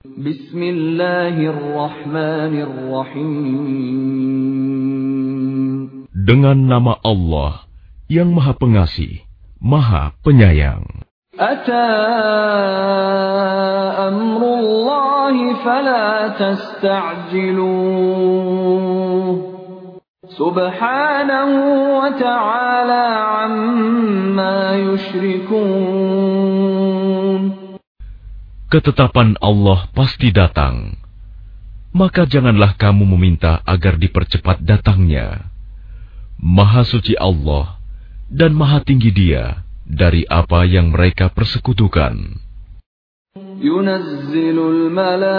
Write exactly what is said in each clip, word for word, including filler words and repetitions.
Bismillahirrahmanirrahim. Dengan nama Allah yang Maha Pengasih, Maha Penyayang. Ata amrullahi fala tasta'jiluh. Subhanahu wa ta'ala amma yushrikun. Ketetapan Allah pasti datang, maka janganlah kamu meminta agar dipercepat datangnya. Maha suci Allah dan maha tinggi Dia dari apa yang mereka persekutukan. Yunazzilul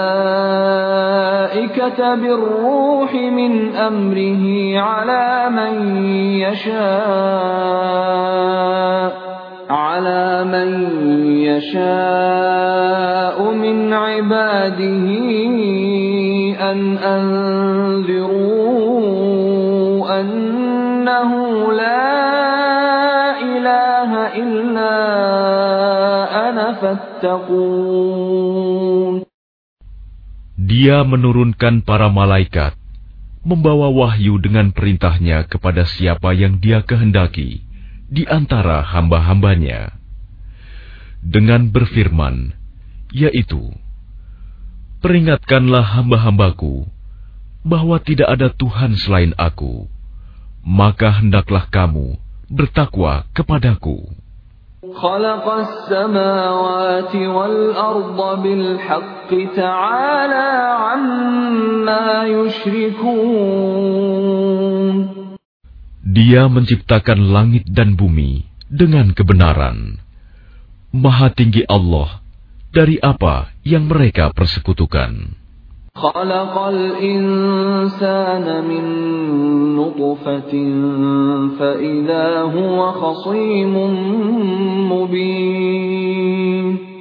malaikata birruhi min amrihi ala man yasha' على من يشاء من عباده أن أنذروا أنه لا إله إلا أنا فاتقون. Dia menurunkan para malaikat, membawa wahyu dengan perintahnya kepada siapa yang Dia kehendaki di antara hamba-hambanya, dengan berfirman, yaitu, peringatkanlah hamba-hambaku bahwa tidak ada Tuhan selain Aku, maka hendaklah kamu bertakwa kepadaku. Khalaqas samawati wal arda bil haqqi ta'ala amma yushrikun. Dia menciptakan langit dan bumi dengan kebenaran. Maha tinggi Allah dari apa yang mereka persekutukan. Khalaqal insana min nutfatin fa idza huwa khasimun mubin.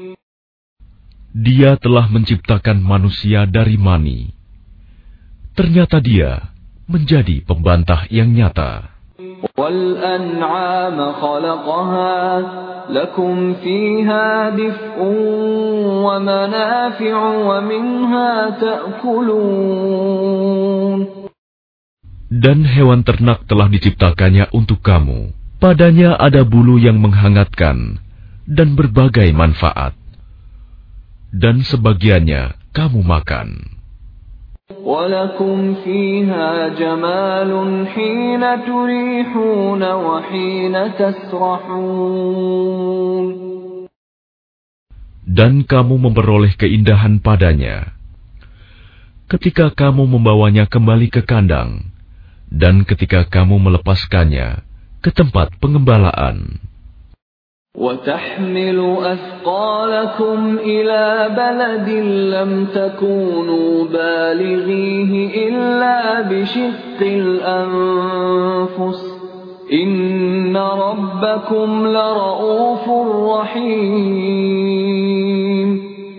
Dia telah menciptakan manusia dari mani. Ternyata dia menjadi pembantah yang nyata. وَالْأَنْعَامَ خَلَقَهَا لَكُمْ فِيهَا دِفْءٌ وَمَنَافِعُ وَمِنْهَا تَأْكُلُونَ. Dan hewan ternak telah diciptakannya untuk kamu. Padanya ada bulu yang menghangatkan dan berbagai manfaat. Dan sebagiannya kamu makan. وَلَكُمْ فِيهَا جَمَالٌ حِينَ تُرِيحُونَ وَحِينَ تَسْرَحُونَ. Dan kamu memperoleh keindahan padanya ketika kamu membawanya kembali ke kandang dan ketika kamu melepaskannya ke tempat pengembalaan. وَتَحْمِلُ أَثْقَالَكُمْ إِلَى بَلَدٍ لَّمْ تَكُونُوا بَالِغِيهِ إِلَّا بِشِقِّ الْأَنفُسِ إِنَّ رَبَّكُمْ لَرَءُوفٌ رَّحِيمٌ.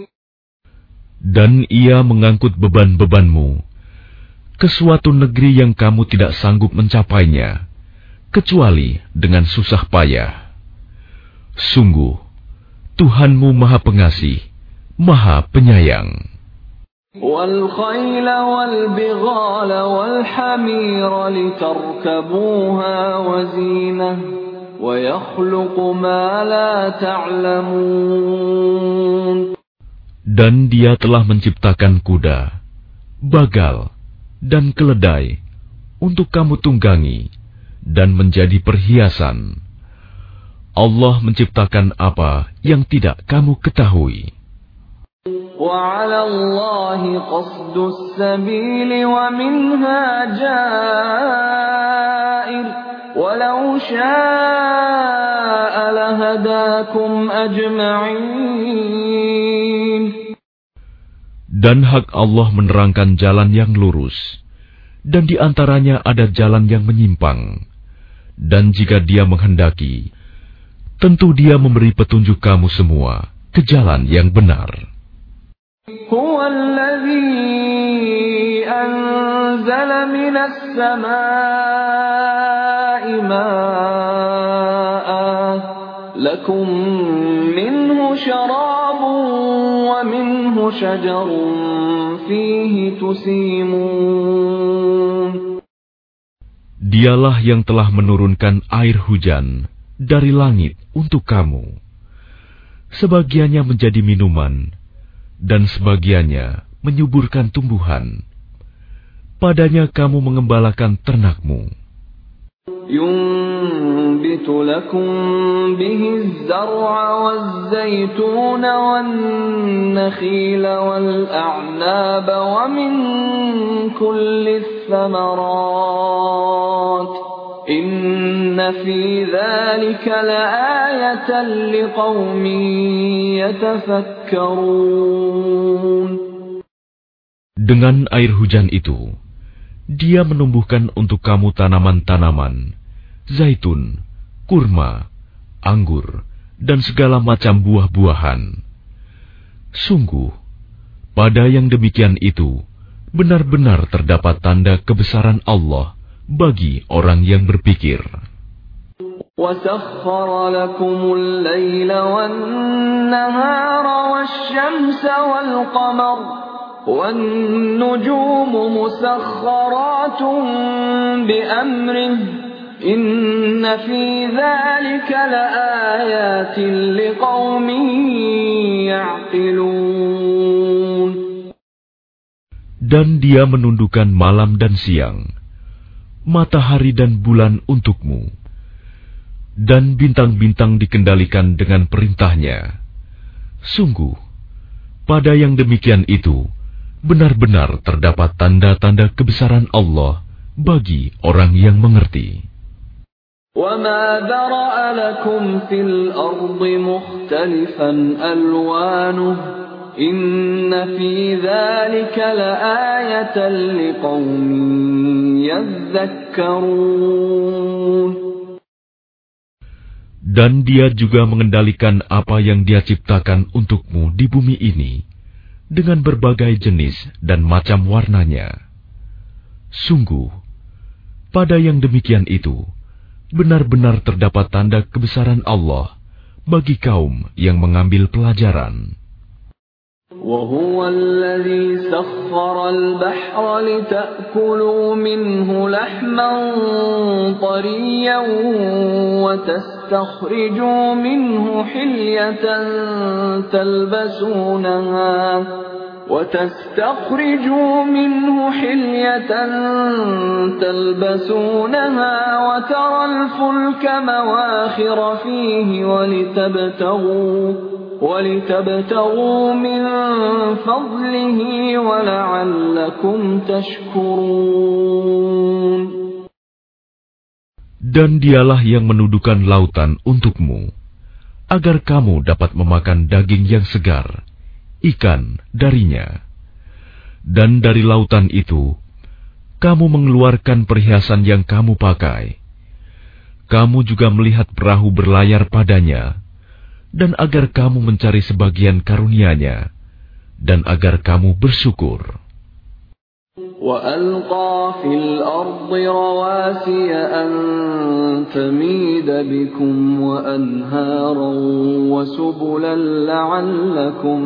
Dan ia mengangkut beban-bebanmu ke suatu negeri yang kamu tidak sanggup mencapainya, kecuali dengan susah payah. Sungguh, Tuhanmu Maha Pengasih, Maha Penyayang. وَالْخَيْلَ وَالْبِغَالَ وَالْحَمِيرَ لِتَرْكَبُوهَا وَزِينَةً وَيَخْلُقُ مَا لَا تَعْلَمُونَ. Dan Dia telah menciptakan kuda, bagal, dan keledai untuk kamu tunggangi dan menjadi perhiasan. Allah menciptakan apa yang tidak kamu ketahui. وَعَلَى اللَّهِ قَصْدُ السَّبِيلِ وَمِنْهَا جَائِرٌ وَلَوْ شَاءَ لَهَدَاكُمْ أَجْمَعِينَ. Dan hak Allah menerangkan jalan yang lurus, dan di antaranya ada jalan yang menyimpang. Dan jika Dia menghendaki, tentu Dia memberi petunjuk kamu semua ke jalan yang benar. Huwa alladhi anzala minas samaa'i maa'an lakum minhu syarabun wa minhu شجر فيه تسيمون. Dialah yang telah menurunkan air hujan dari langit untuk kamu. Sebagiannya menjadi minuman, dan sebagiannya menyuburkan tumbuhan. Padanya kamu mengembalakan ternakmu. ينبت لكم به الزرع والزيتون والنخيل والأعناب ومن كل الثمرات إن في ذلك لآية لقوم يتفكرون. Dengan air hujan itu, Dia menumbuhkan untuk kamu tanaman-tanaman, zaitun, kurma, anggur, dan segala macam buah-buahan. Sungguh, pada yang demikian itu, benar-benar terdapat tanda kebesaran Allah bagi orang yang berpikir. وَسَخَّرَ لَكُمُ اللَّيْلَ وَالنَّهَارَ وَالشَّمْسَ وَالْقَمَرَ وَالنُّجُومُ مُسَخَّرَاتٌ بِأَمْرِهِ إِنَّ فِي ذَلِكَ لَآيَاتٍ لِقَوْمٍ يَعْقِلُونَ. Dan Dia menundukkan malam dan siang, matahari dan bulan untukmu, dan bintang-bintang dikendalikan dengan perintahnya. Sungguh, pada yang demikian itu, benar-benar terdapat tanda-tanda kebesaran Allah bagi orang yang mengerti. وَمَا ذَرَأَ لَكُمْ فِي الْأَرْضِ مُخْتَلِفًا أَلْوَانُهُ إِنَّ فِي ذَلِكَ لَآيَةً لِقَوْمٍ يَذَّكَّرُونَ. Dan Dia juga mengendalikan apa yang Dia ciptakan untukmu di bumi ini dengan berbagai jenis dan macam warnanya. Sungguh, pada yang demikian itu, benar-benar terdapat tanda kebesaran Allah bagi kaum yang mengambil pelajaran. وَهُوَ الَّذِي سَخَّرَ الْبَحْرَ لِتَأْكُلُوا مِنْهُ لَحْمًا طَرِيًّا وَتَسْتَخْرِجُوا مِنْهُ حِلْيَةً تَلْبَسُونَهَا وَتَسْتَخْرِجُوا مِنْهُ حِلْيَةً تَلْبَسُونَهَا وَتَرَى الْفُلْكَ مَوَاخِرَ فِيهِ وَلِتَبْتَغُوا وَلِتَبْتَغُوا مِنْ فَضْلِهِ وَلَعَلَّكُمْ تَشْكُرُونَ. Dan Dialah yang menundukkan lautan untukmu, agar kamu dapat memakan daging yang segar, ikan darinya. Dan dari lautan itu, kamu mengeluarkan perhiasan yang kamu pakai. Kamu juga melihat perahu berlayar padanya, dan agar kamu mencari sebagian karunia-Nya, dan agar kamu bersyukur. وَأَلْقَى فِي الْأَرْضِ رَوَاسِيَ أَن تَمِيدَ بِكُمْ وَأَنْهَارًا وَسُبُلًا لَعَلَّكُمْ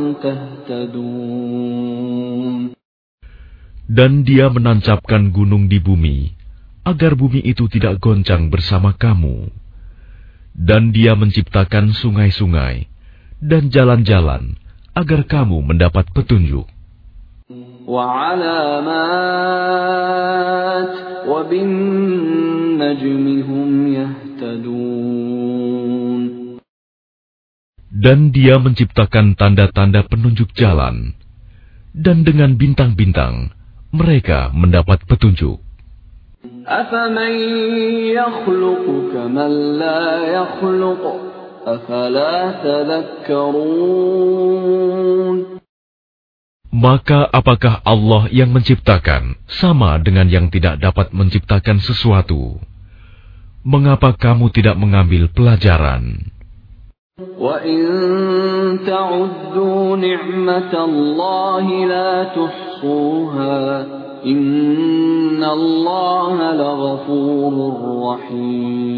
تَهْتَدُونَ. Dan Dia menancapkan gunung di bumi, agar bumi itu tidak goncang bersama kamu. Dan Dia menciptakan sungai-sungai dan jalan-jalan agar kamu mendapat petunjuk. وَعَلَامَاتٍ وَبِالنَّجْمِ هُمْ يَهْتَدُونَ. Dan Dia menciptakan tanda-tanda penunjuk jalan, dan dengan bintang-bintang mereka mendapat petunjuk. أَفَمَن يَخْلُقُ كَمَن لَّا يَخْلُقُ أَفَلَا تَذَكَّرُونَ. Maka apakah Allah yang menciptakan sama dengan yang tidak dapat menciptakan sesuatu? Mengapa kamu tidak mengambil pelajaran? وَإِن تَعُدُّوا نِعْمَةَ اللَّهِ لَا تُحْصُوهَا إِنَّ اللَّهَ لَغَفُورٌ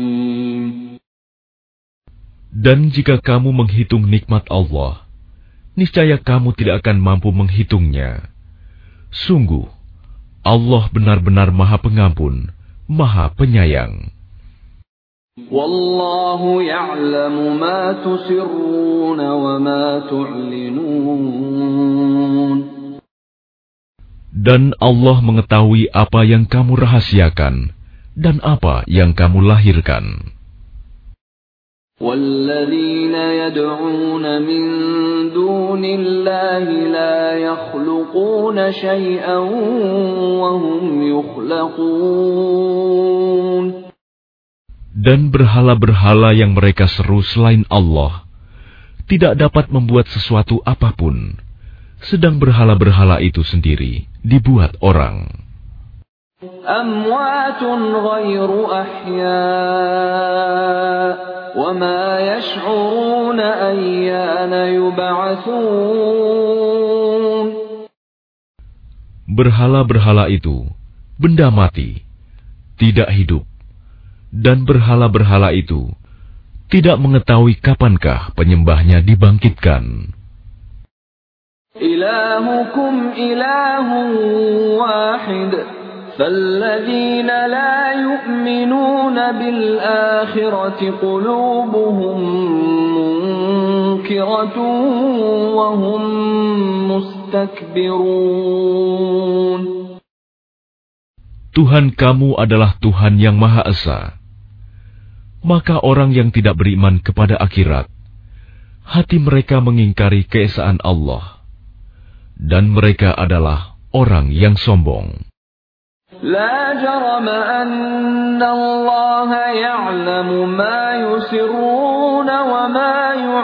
رَّحِيمٌ. Dan jika kamu menghitung nikmat Allah, niscaya kamu tidak akan mampu menghitungnya. Sungguh, Allah benar-benar Maha Pengampun, Maha Penyayang. Wallahu ya'lamu ma tusirruna wa ma tu'linun. Dan Allah mengetahui apa yang kamu rahasiakan dan apa yang kamu lahirkan. وَالَّذِينَ يَدْعُونَ مِن دُونِ اللَّهِ لَا يَخْلُقُونَ شَيْئًا وَهُمْ يُخْلَقُونَ. Dan berhala-berhala yang mereka seru selain Allah tidak dapat membuat sesuatu apapun, sedang berhala-berhala itu sendiri dibuat orang. أَمْوَاتٌ غَيْرُ أَحْيَاءٍ وَمَا يَشْعُرُونَ أَيَّانَ يُبْعَثُونَ. Berhala-berhala itu benda mati, tidak hidup, dan berhala-berhala itu tidak mengetahui kapankah penyembahnya dibangkitkan. إِلَٰهُكُمْ إِلَٰهٌ وَاحِدٌ فَالَّذِينَ لَا يُؤْمِنُونَ بِالْآخِرَةِ قُلُوبُهُم مُّنكِرَةٌ وَهُم مُّسْتَكْبِرُونَ. Tuhan kamu adalah Tuhan yang Maha Esa. Maka orang yang tidak beriman kepada akhirat, hati mereka mengingkari keesaan Allah, dan mereka adalah orang yang sombong. لا جرم أن الله يعلم ما يسرون وما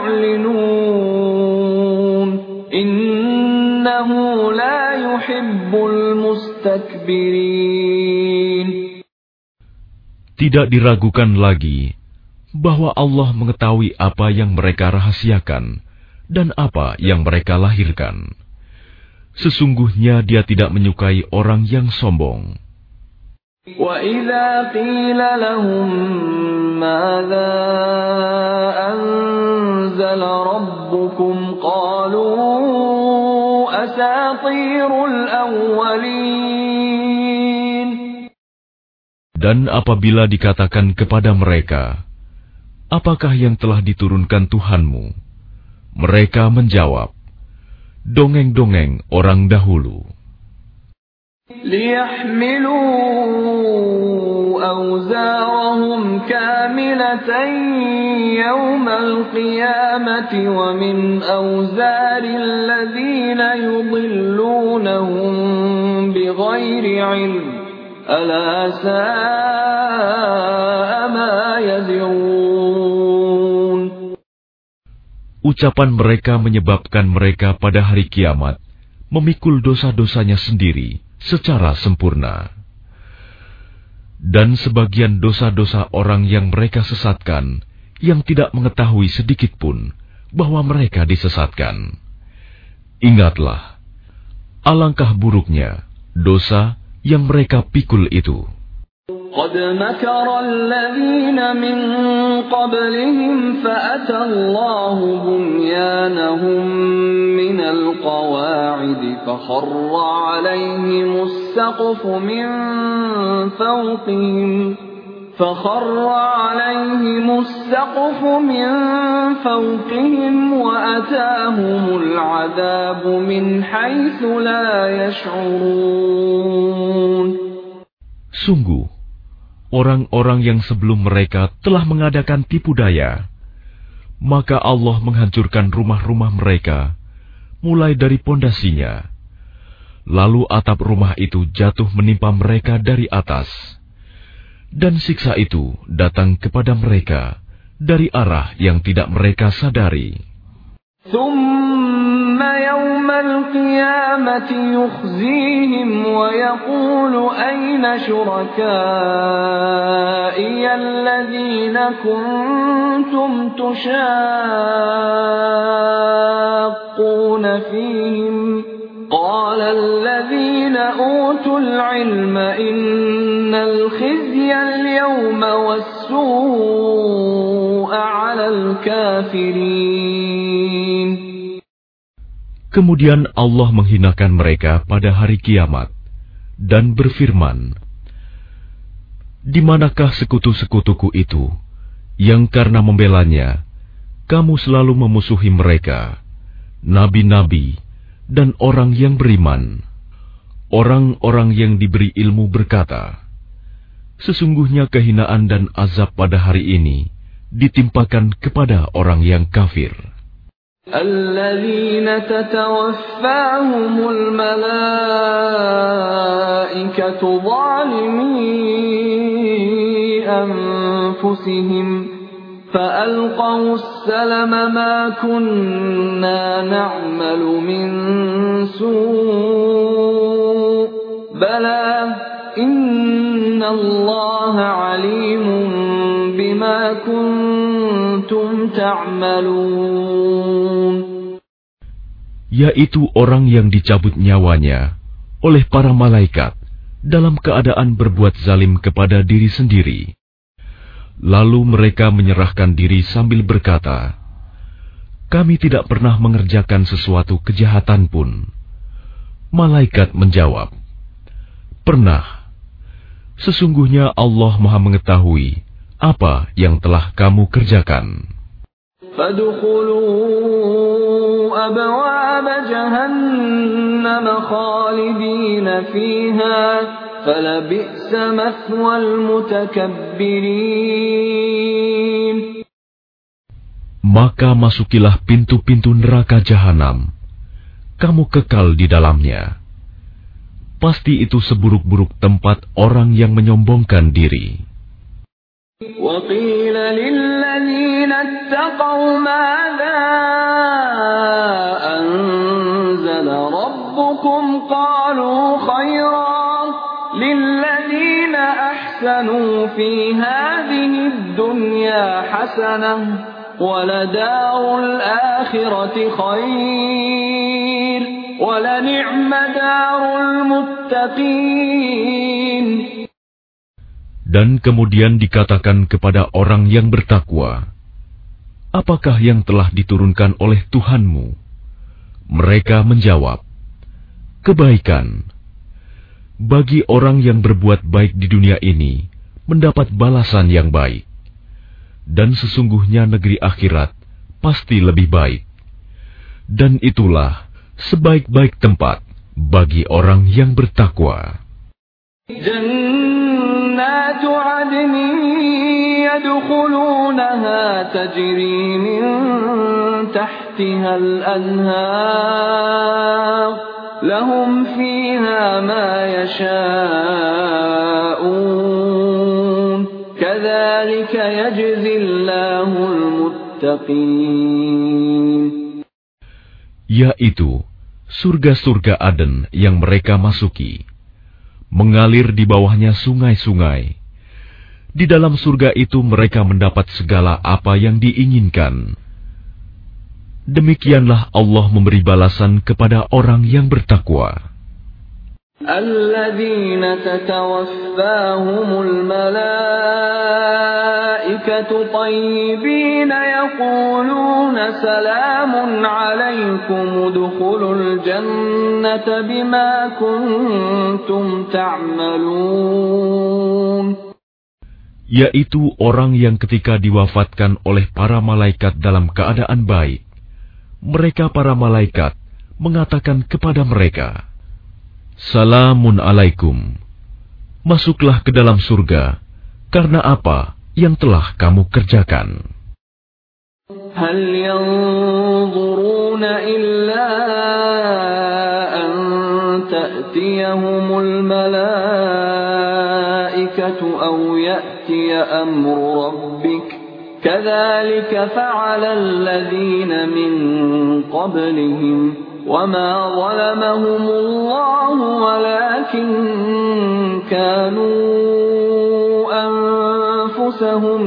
يعلنون إنه لا يحب المستكبرين. Tidak diragukan lagi bahwa Allah mengetahui apa yang mereka rahasiakan dan apa yang mereka lahirkan. Sesungguhnya Dia tidak menyukai orang yang sombong. وَإِذَا قِيلَ لَهُم مَّاذَا أَنزَلَ رَبُّكُمْ قَالُوا أَسَاطِيرُ الْأَوَّلِينَ. Dan apabila dikatakan kepada mereka, apakah yang telah diturunkan Tuhanmu? Mereka menjawab, dongeng-dongeng orang dahulu. لِيَحْمِلُوا أَوْزَارَهُمْ كَامِلَةً يَوْمَ الْقِيَامَةِ وَمِنْ أَوْزَارِ الَّذِينَ يُضِلُّونَهُم بِغَيْرِ عِلْمٍ أَلَا سَاءَ مَا يَزِرُونَ. Ucapan mereka menyebabkan mereka pada hari kiamat memikul dosa-dosanya sendiri secara sempurna. Dan sebagian dosa-dosa orang yang mereka sesatkan, yang tidak mengetahui sedikit pun bahwa mereka disesatkan. Ingatlah, alangkah buruknya dosa yang mereka pikul itu. قد مكر الذين من قبلهم فأتى الله بنيانهم من القواعد فخر عليهم السقف من فوقهم فخر عليهم السقف من فوقهم وأتاهم العذاب من حيث لا يشعرون. Sungguh, orang-orang yang sebelum mereka telah mengadakan tipu daya, maka Allah menghancurkan rumah-rumah mereka, mulai dari pondasinya. Lalu atap rumah itu jatuh menimpa mereka dari atas, dan siksa itu datang kepada mereka dari arah yang tidak mereka sadari. ثم يوم القيامة يخزيهم ويقول أين شركائي الذين كنتم تشاقون فيهم قال الذين أوتوا العلم إن الخزي اليوم والسوء على الكافرين. Kemudian Allah menghinakan mereka pada hari kiamat dan berfirman, "Di manakah sekutu-sekutuku itu yang karena membelanya kamu selalu memusuhi mereka, nabi-nabi dan orang yang beriman?" Orang-orang yang diberi ilmu berkata, "Sesungguhnya kehinaan dan azab pada hari ini ditimpakan kepada orang yang kafir." الذين تتوفاهم الملائكة ظالمي أنفسهم فألقوا السلم ما كنا نعمل من سوء بلى إن الله عليم بما كنتم تعملون. Yaitu orang yang dicabut nyawanya oleh para malaikat dalam keadaan berbuat zalim kepada diri sendiri. Lalu mereka menyerahkan diri sambil berkata, "Kami tidak pernah mengerjakan sesuatu kejahatan pun." Malaikat menjawab, "Pernah. Sesungguhnya Allah Maha mengetahui apa yang telah kamu kerjakan." فَادْخُلُوا أَبْوَابَ جَهَنَّمَ خَالِدِينَ فِيهَا فَلَبِئْسَ مَثْوَى الْمُتَكَبِّرِينَ. Maka masukilah pintu-pintu neraka jahanam. Kamu kekal di dalamnya. Pasti itu seburuk-buruk tempat orang yang menyombongkan diri. وَقِيلَ لِلَّذِينَ اتَّقَوْا مَاذَا أَنزَلَ رَبُّكُمْ قَالُوا خَيْرًا لِلَّذِينَ أَحْسَنُوا فِي هَذِهِ الدُّنْيَا حَسَنَةٌ وَلَدَارُ الْآخِرَةِ خَيْرٌ وَلَنِعْمَ دَارُ الْمُتَّقِينَ. Dan kemudian dikatakan kepada orang yang bertakwa, "Apakah yang telah diturunkan oleh Tuhanmu?" Mereka menjawab, "Kebaikan." Bagi orang yang berbuat baik di dunia ini, mendapat balasan yang baik. Dan sesungguhnya negeri akhirat pasti lebih baik. Dan itulah sebaik-baik tempat bagi orang yang bertakwa. جنات عدن يدخلونها تجري من تحتها الأنهار لهم فيها ما يشاءون كذلك يجزي الله المتقين. Yaitu surga-surga Aden yang mereka masuki. Mengalir di bawahnya sungai-sungai. Di dalam surga itu mereka mendapat segala apa yang diinginkan. Demikianlah Allah memberi balasan kepada orang yang bertakwa. الذين تتوفاهم الملائكة طيبين يقولون سلام عليكم ادخلوا الجنة بما كنتم تعملون. Yaitu orang yang ketika diwafatkan oleh para malaikat dalam keadaan baik, mereka para malaikat mengatakan kepada mereka, "Salamun alaikum, masuklah ke dalam surga, karena apa yang telah kamu kerjakan." هل ينظرون إلا أن تأتيهم الملائكة أو يأتي أمر ربك كذلك فعل الذين من قبلهم وما ظلمهم الله ولكن كانوا أنفسهم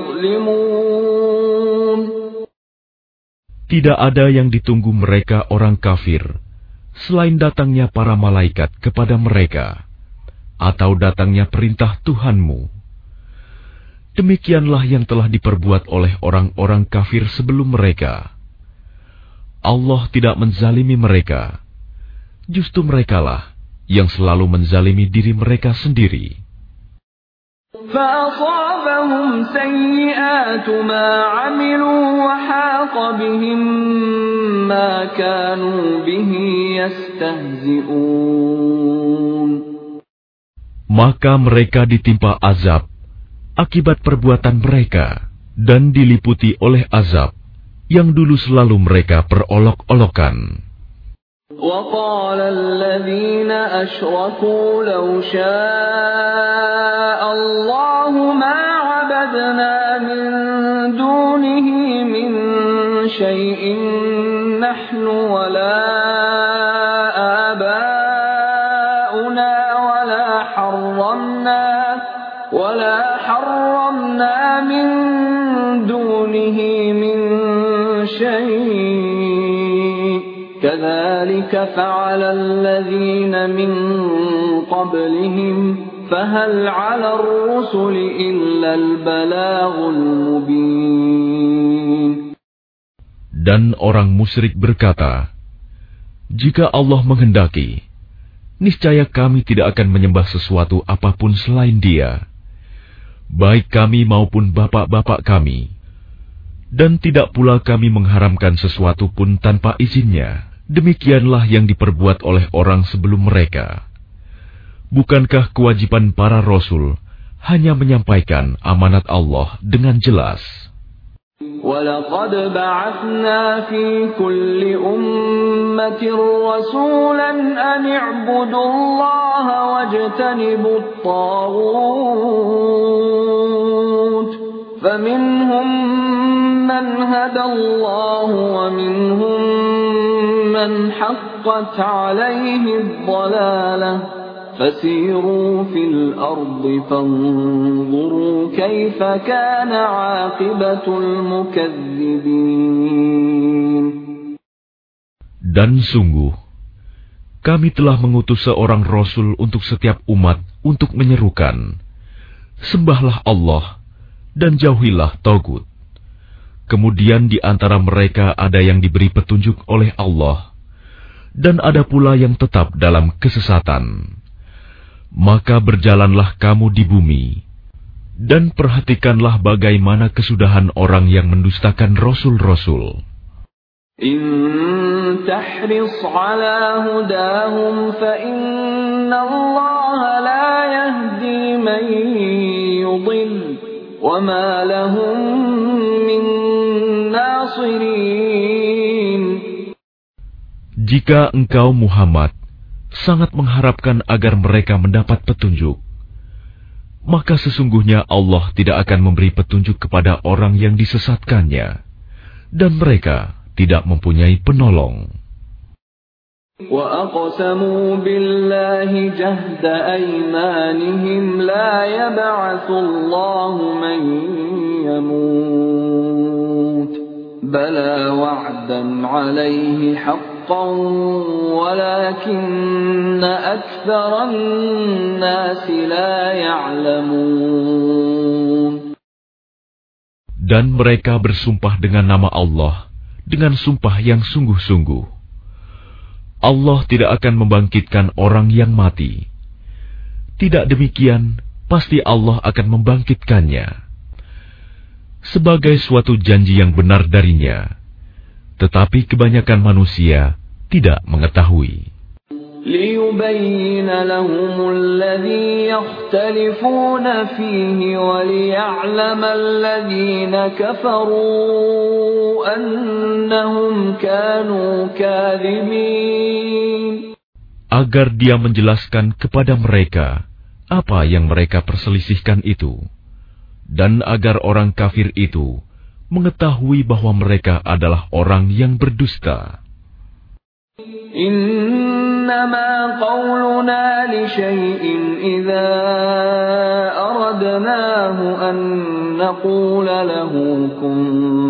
يظلمون. Tidak ada yang ditunggu mereka orang kafir selain datangnya para malaikat kepada mereka atau datangnya perintah Tuhanmu. Demikianlah yang telah diperbuat oleh orang-orang kafir sebelum mereka. Allah tidak menzalimi mereka. Justru merekalah yang selalu menzalimi diri mereka sendiri. فَأَصَابَهُمْ سَيِّئَاتُ مَا عَمِلُوا وَحَاقَ بِهِم مَّا كَانُوا بِهِ يَسْتَهْزِئُونَ. Maka mereka ditimpa azab akibat perbuatan mereka dan diliputi oleh azab yang dulu selalu mereka perolok-olokan. وَقَالَ الَّذِينَ أَشْرَكُوا لَوْ شَاءَ اللَّهُ مَا عَبَدْنَا مِن دُونِهِ مِن شَيْءٍ نَّحْنُ وَلَا آبَاؤُنَا وَلَا حَرَّمْنَا وَلَا حَرَّمْنَا مِن دُونِهِ مِن شَيْءٍ كَذَلِكَ فَعَلَ الَّذِينَ مِن قَبْلِهِمْ فَهَلْ عَلَى الرُّسُلِ إِلَّا الْبَلَاغُ الْمُبِينُ. Dan orang musyrik berkata, jika Allah menghendaki, niscaya kami tidak akan menyembah sesuatu apapun selain Dia, baik kami maupun bapak-bapak kami, dan tidak pula kami mengharamkan sesuatu pun tanpa izinnya. Demikianlah yang diperbuat oleh orang sebelum mereka. Bukankah kewajiban para rasul hanya menyampaikan amanat Allah dengan jelas? وَلَقَدْ بَعَثْنَا فِي كُلِّ أُمَّةٍ رَّسُولًا أَنِ اعْبُدُوا اللَّهَ وَاجْتَنِبُوا الطَّاغُوتَ فَمِنْهُم مَّنْ هَدَى اللَّهُ وَمِنْهُم مَّنْ حَقَّتْ عَلَيْهِ الضَّلَالَةُ فَسِيرُوا فِي الْأَرْضِ فَانظُرُوا كَيْفَ كَانَ عَاقِبَةُ الْمُكَذِّبِينَ. Dan sungguh, kami telah mengutus seorang Rasul untuk setiap umat untuk menyerukan, sembahlah Allah dan jauhilah Tagut. Kemudian di antara mereka ada yang diberi petunjuk oleh Allah, dan ada pula yang tetap dalam kesesatan. Maka berjalanlah kamu di bumi, dan perhatikanlah bagaimana kesudahan orang yang mendustakan Rasul-Rasul. إن تحرص على هداهم فإن الله لا يهدي من يضل وما لهم من ناصرين. Jika engkau Muhammad sangat mengharapkan agar mereka mendapat petunjuk, maka sesungguhnya Allah tidak akan memberi petunjuk kepada orang yang disesatkannya, dan mereka tidak mempunyai penolong. وَأَقْسَمُوا بِاللَّهِ جَهْدَ أَيْمَانِهِمْ لَا يَبْعَثُ اللَّهُ مَن يَمُوتُ بَلَى وَعْدًا عَلَيْهِ حَقًّا وَلَكِنَّ أَكْثَرَ النَّاسِ لَا يَعْلَمُونَ. Dan mereka bersumpah dengan nama Allah dengan sumpah yang sungguh-sungguh. Allah tidak akan membangkitkan orang yang mati. Tidak demikian, pasti Allah akan membangkitkannya sebagai suatu janji yang benar darinya. Tetapi kebanyakan manusia tidak mengetahui. لِيُبَيِّنَ لَهُمُ الَّذِي يَخْتَلِفُونَ فِيهِ وَلِيَعْلَمَ الَّذِينَ كَفَرُوا أَنَّهُمْ كَانُوا كَاذِبِينَ. Agar Dia menjelaskan kepada mereka apa yang mereka perselisihkan itu, dan agar orang kafir itu mengetahui bahwa mereka adalah orang yang berdusta. إنما قولنا لشيء إذا أردناه أن نقول له كن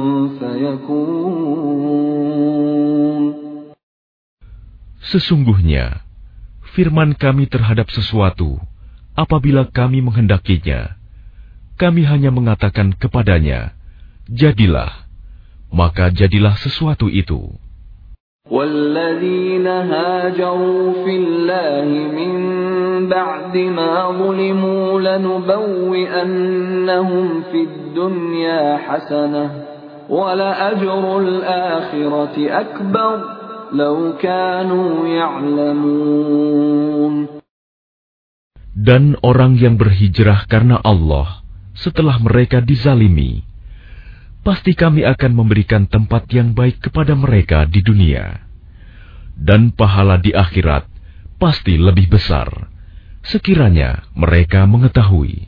فيكون. Sesungguhnya, firman kami terhadap sesuatu, apabila kami menghendakinya, kami hanya mengatakan kepadanya, jadilah, maka jadilah sesuatu itu. وَالَّذِينَ هَاجَرُوا فِي اللَّهِ مِن بَعْدِ مَا ظُلِمُوا لَنُبَوِّئَنَّهُمْ فِي الدُّنْيَا حَسَنَةً وَلَأَجْرُ الْآخِرَةِ أَكْبَرُ لَوْ كَانُوا يَعْلَمُونَ. Dan orang yang berhijrah karena Allah setelah mereka dizalimi, pasti kami akan memberikan tempat yang baik kepada mereka di dunia. Dan pahala di akhirat pasti lebih besar, sekiranya mereka mengetahui.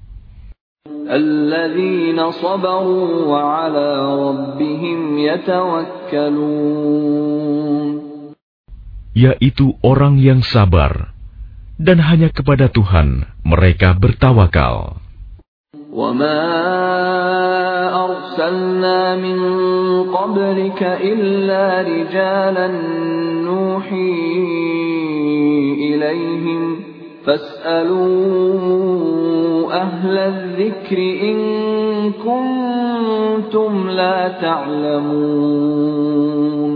Alladzina sabaru wa ala rabbihim yatawakkalun. Yaitu orang yang sabar, dan hanya kepada Tuhan mereka bertawakal. وَمَا أَرْسَلْنَا مِن قَبْلِكَ إِلَّا رِجَالًا نُوحِي إِلَيْهِمْ فَاسْأَلُوا أَهْلَ الذِّكْرِ إِن كُنتُمْ لَا تَعْلَمُونَ.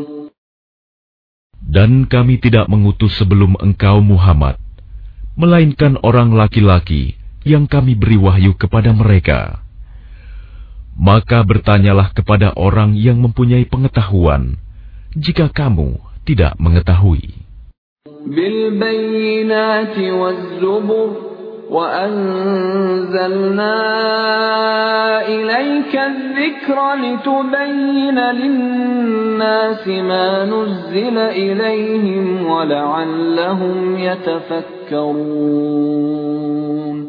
Dan kami tidak mengutus sebelum engkau Muhammad, melainkan orang laki-laki yang kami beri wahyu kepada mereka. Maka bertanyalah kepada orang yang mempunyai pengetahuan, jika kamu tidak mengetahui. Bil bayyinati waz-zubur wa anzalna ilayka adh-dhikra litubayyina lin-nasi ma nuzzila ilayhim wa la'allahum yatafakkarun.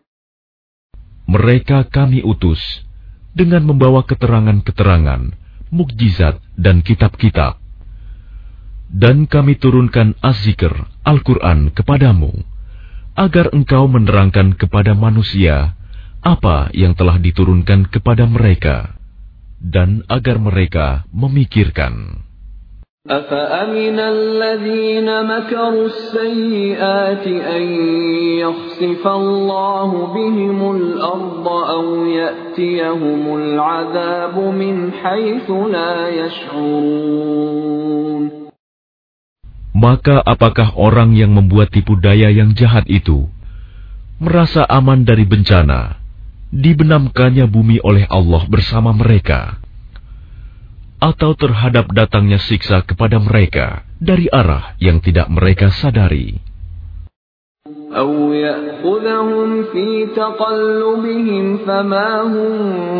Mereka kami utus dengan membawa keterangan-keterangan, mukjizat dan kitab-kitab. Dan kami turunkan Az-Zikr, Al-Quran kepadamu, agar engkau menerangkan kepada manusia apa yang telah diturunkan kepada mereka, dan agar mereka memikirkan. أَفَأَمِنَ الَّذِينَ مَكَرُوا السَّيِّئَاتِ أَن يَخْسِفَ اللَّهُ بِهِمُ الْأَرْضَ أَوْ يَأْتِيَهُمُ الْعَذَابُ مِنْ حَيْثُ لَا يَشْعُرُونَ. Maka apakah orang yang membuat tipu daya yang jahat itu merasa aman dari bencana, dibenamkannya bumi oleh Allah bersama mereka, atau terhadap datangnya siksa kepada mereka dari arah yang tidak mereka sadari? أَوْ يَأْخُذَهُمْ فِي تَقَلُّبِهِمْ فَمَا هُمْ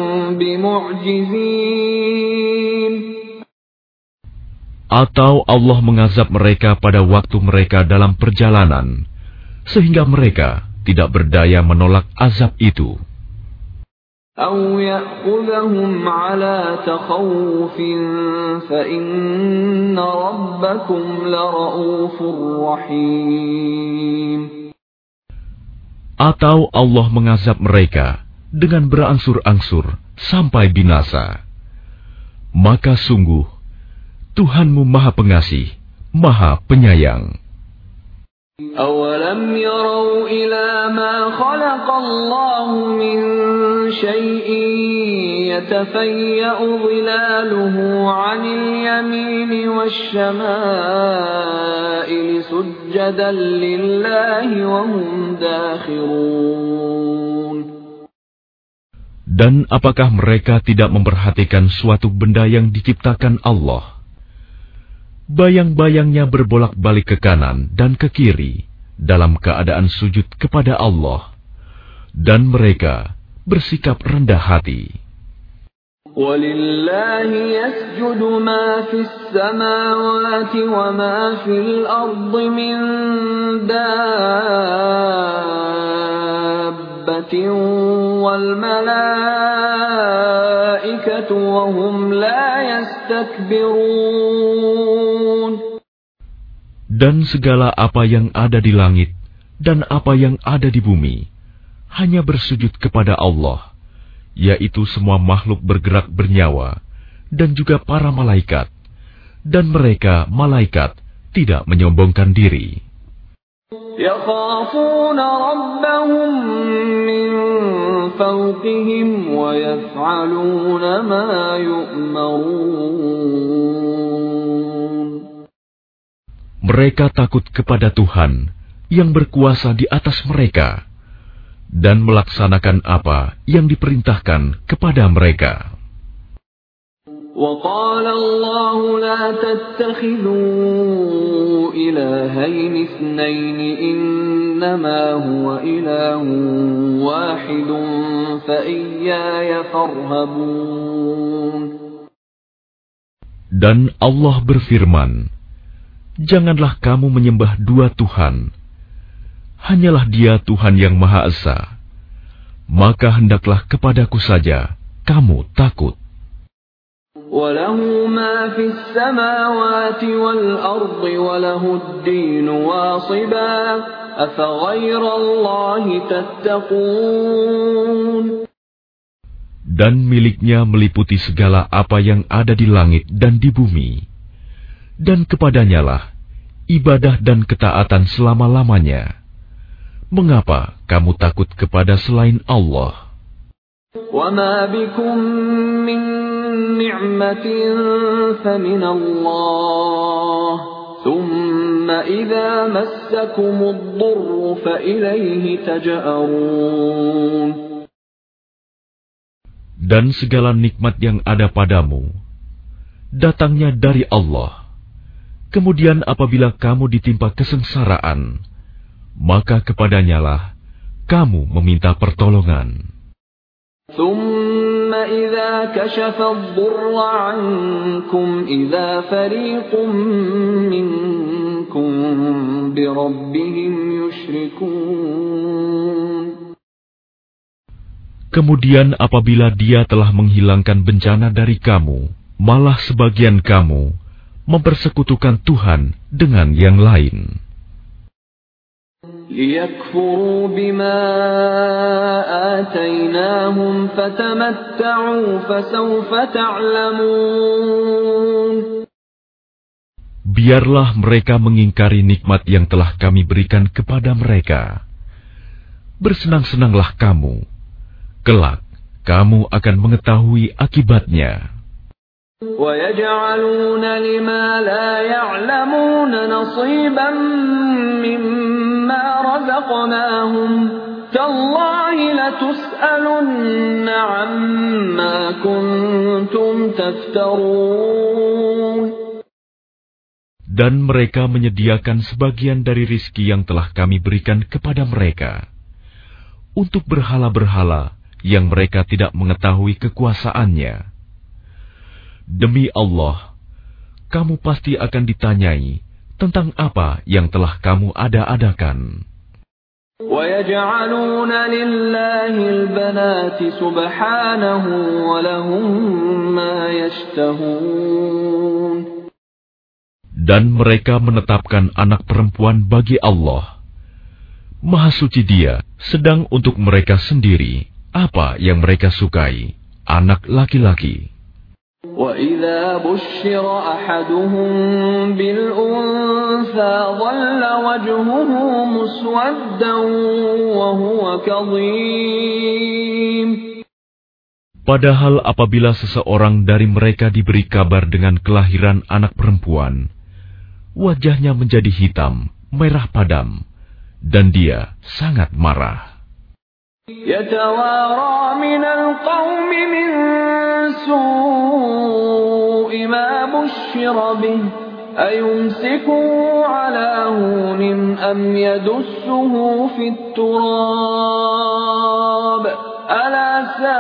بِمُعْجِزِينَ. Atau Allah mengazab mereka pada waktu mereka dalam perjalanan, sehingga mereka tidak berdaya menolak azab itu. أَوْ يَأْخُذَهُمْ عَلَى تَخَوُّفٍ فَإِنَّ رَبَّكُمْ لَرَءُوفٌ رَحِيمٌ. Atau Allah mengazab mereka dengan berangsur-angsur sampai binasa. Maka sungguh Tuhanmu Maha Pengasih, Maha Penyayang. أَوَلَمْ يَرَوْا إِلَى مَا خَلَقَ اللَّهُ مِنْ شَيْءٍ يَتَفَيَّأُ ظِلَالُهُ عَنِ الْيَمِينِ وَالشَّمَائِلِ سُجَّدًا لِلَّهِ وَهُمْ دَاخِرُونَ. Dan apakah mereka tidak memperhatikan suatu benda yang diciptakan Allah? Bayang-bayangnya berbolak-balik ke kanan dan ke kiri dalam keadaan sujud kepada Allah, dan mereka bersikap rendah hati. وَلِلَّهِ يَسْجُدُ مَا فِي السَّمَاوَاتِ وَمَا فِي الْأَرْضِ مِنْ دَابَّةٍ وَالْمَلَائِكَةُ وَهُمْ لَا يَسْتَكْبِرُونَ. Dan segala apa yang ada di langit dan apa yang ada di bumi hanya bersujud kepada Allah, yaitu semua makhluk bergerak bernyawa dan juga para malaikat, dan mereka malaikat tidak menyombongkan diri. يَخَافُونَ رَبَّهُم مِّن فَوْقِهِمْ وَيَفْعَلُونَ مَا يُؤْمَرُونَ. Mereka takut kepada Tuhan yang berkuasa di atas mereka dan melaksanakan apa yang diperintahkan kepada mereka. وقال الله لا تتخذوا إلهين اثنين إنما هو إله واحد فإياي فارهبون. Dan Allah berfirman, janganlah kamu menyembah dua Tuhan, hanyalah Dia Tuhan yang Maha Esa, maka hendaklah kepadaku saja kamu takut. وَلَهُ مَا فِي السَّمَاوَاتِ وَالْأَرْضِ وَلَهُ الدِّينُ وَاصِبًا أَفَغَيْرَ اللَّهِ تَتَّقُونَ. Dan miliknya meliputi segala apa yang ada di langit dan di bumi, dan kepadanyalah ibadah dan ketaatan selama-lamanya. Mengapa kamu takut kepada selain Allah? وَمَا بِكُم مِّن نِّعْمَةٍ فَمِنَ اللَّهِ ثُمَّ إِذَا مَسَّكُمُ الضُّرُّ فَإِلَيْهِ تَجْأَرُونَ. Dan segala nikmat yang ada padamu datangnya dari Allah. Kemudian apabila kamu ditimpa kesengsaraan, maka kepadanyalah kamu meminta pertolongan. ثُمَّ إِذَا كَشَفَ الضُّرَّ عَنكُمْ إِذَا فَرِيقٌ مِّنكُم بِرَبِّهِمْ يُشْرِكُونَ. Kemudian apabila Dia telah menghilangkan bencana dari kamu, malah sebagian kamu mempersekutukan Tuhan dengan yang lain. لِيَكْفُرُوا بِمَا آتَيْنَاهُمْ فَتَمَتَّعُوا فَسَوْفَ تَعْلَمُونَ. Biarlah mereka mengingkari nikmat yang telah kami berikan kepada mereka. Bersenang-senanglah kamu, kelak kamu akan mengetahui akibatnya. وَيَجْعَلُونَ لِمَا لَا يَعْلَمُونَ نَصِيبًا مِّمَّا رَزَقْنَاهُمْ تَاللَّهِ لَتُسْأَلُنَّ عَمَّا كُنتُمْ تَفْتَرُونَ. Dan mereka menyediakan sebagian dari rizki yang telah kami berikan kepada mereka untuk berhala-berhala yang mereka tidak mengetahui kekuasaannya. Demi Allah, kamu pasti akan ditanyai tentang apa yang telah kamu ada-adakan. وَيَجْعَلُونَ لِلَّهِ الْبَنَاتِ سُبْحَانَهُ وَلَهُم مَّا يَشْتَهُونَ. Dan mereka menetapkan anak perempuan bagi Allah. Maha suci Dia, sedang untuk mereka sendiri apa yang mereka sukai, anak laki-laki. وَإِذَا بُشِّرَ أَحَدُهُم بِالْأُنثَىٰ ظَلَّ وَجْهُهُ مُسْوَدًّا وَهُوَ كَظِيمٌ. Padahal apabila seseorang dari mereka diberi kabar dengan kelahiran anak perempuan, wajahnya menjadi hitam, merah padam, dan dia sangat marah. يَتَوَارَىٰ مِنَ الْقَوْمِ مِن سُوءِ مَا بُشِّرَ بِهِ أَيُمْسِكُهُ عَلَىٰ هُونٍ أَمْ يَدُسُّهُ فِي التُّرَابِ أَلَا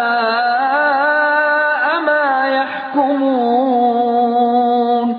سَاءَ مَا يَحْكُمُونَ.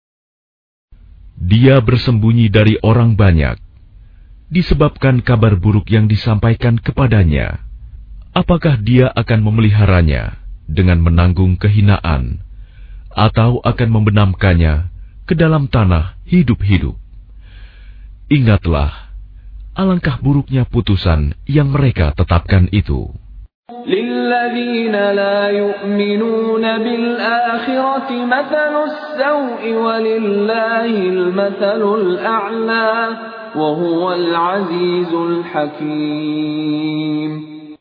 Dia bersembunyi dari orang banyak disebabkan kabar buruk yang disampaikan kepadanya. Apakah dia akan memeliharanya dengan menanggung kehinaan, atau akan membenamkannya ke dalam tanah hidup-hidup? Ingatlah, alangkah buruknya putusan yang mereka tetapkan itu. لِلَّذِينَ لَا يُؤْمِنُونَ بِالْآخِرَةِ مَثَلُ السَّوْءِ وَلِلَّهِ الْمَثَلُ الْأَعْلَى وَهُوَ الْعَزِيزُ الْحَكِيمُ.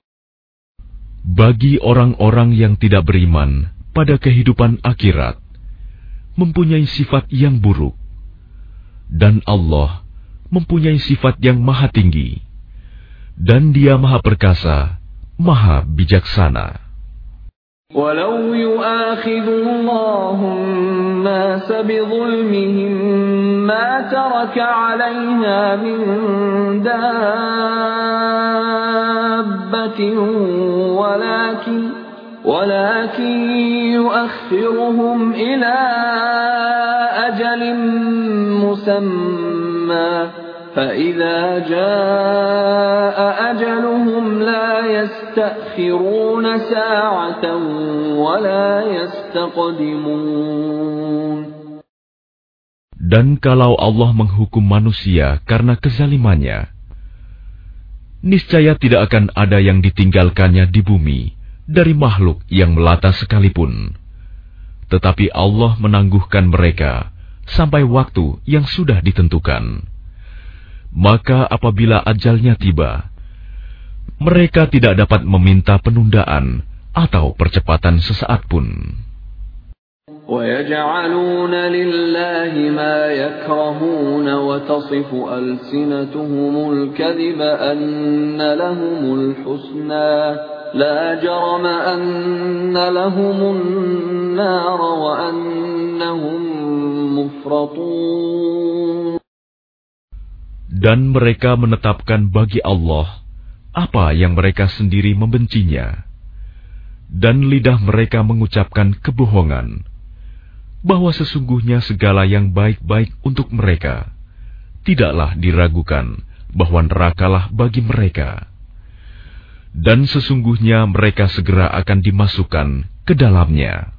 Bagi orang-orang yang tidak beriman pada kehidupan akhirat, mempunyai sifat yang buruk, Dan Allah mempunyai sifat yang maha tinggi, dan Dia maha perkasa, maha bijaksana. وَلَوْ يُؤَاخِذُ اللَّهُ النَّاسَ بِظُلْمِهِمْ مَا تَرَكَ عَلَيْهَا مِنْ دَابَّةٍ وَلَكِنْ وَلَكِنْ يُؤَخِّرُهُمْ إِلَى أَجَلٍ مُّسَمًّى فَإِذَا جَاءَ أَجَلُهُمْ لَا يَسْتَأْخِرُونَ سَاعَةً وَلَا يَسْتَقْدِمُونَ. Dan kalau Allah menghukum manusia karena kezalimannya, niscaya tidak akan ada yang ditinggalkannya di bumi dari makhluk yang melata sekalipun. Tetapi Allah menangguhkan mereka sampai waktu yang sudah ditentukan. Maka apabila ajalnya tiba, mereka tidak dapat meminta penundaan atau percepatan sesaat pun. وَيَجْعَلُونَ لِلَّهِ مَا يَكْرَهُونَ وَتَصِفُ أَلْسِنَتُهُمُ الْكَذِبَ أَنَّ لَهُمُ الْحُسْنَى لَا جَرَمَ أَنَّ لَهُمُ النَّارَ وَأَنَّهُمْ مُفْرَطُونَ. Dan mereka menetapkan bagi Allah apa yang mereka sendiri membencinya, dan lidah mereka mengucapkan kebohongan, bahwa sesungguhnya segala yang baik-baik untuk mereka, tidaklah diragukan bahwa nerakalah bagi mereka. Dan sesungguhnya mereka segera akan dimasukkan ke dalamnya.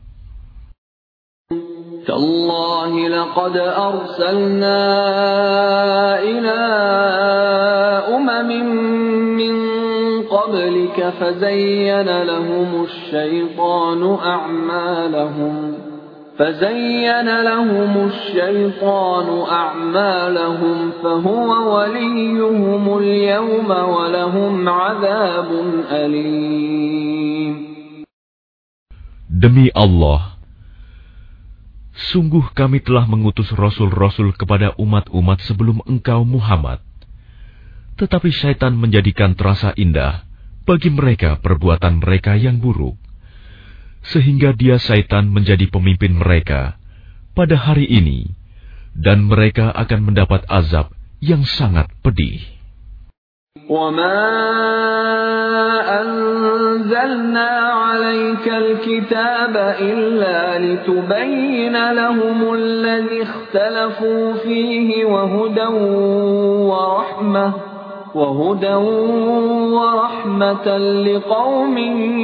تَاللَّهِ لَقَدْ أَرْسَلْنَا إِلَىٰ أُمَمٍ مِّن قَبْلِكَ فَزَيَّنَ لَهُمُ الشَّيْطَانُ أَعْمَالَهُمْ فَزَيَّنَ لَهُمُ الشَّيْطَانُ أَعْمَالَهُمْ فَهُوَ وَلِيُّهُمُ الْيَوْمَ وَلَهُمْ عَذَابٌ أَلِيمٌ. Demi Allah, sungguh kami telah mengutus rasul-rasul kepada umat-umat sebelum engkau Muhammad. Tetapi syaitan menjadikan terasa indah bagi mereka perbuatan mereka yang buruk, sehingga dia syaitan menjadi pemimpin mereka pada hari ini, dan mereka akan mendapat azab yang sangat pedih. وَمَا أَنزَلْنَا عَلَيْكَ الْكِتَابَ إِلَّا لِتُبَيِّنَ لَهُمُ الَّذِي اخْتَلَفُوا فِيهِ وَهُدًى وَرَحْمَةً وَهُدًى وَرَحْمَةً لِقَوْمٍ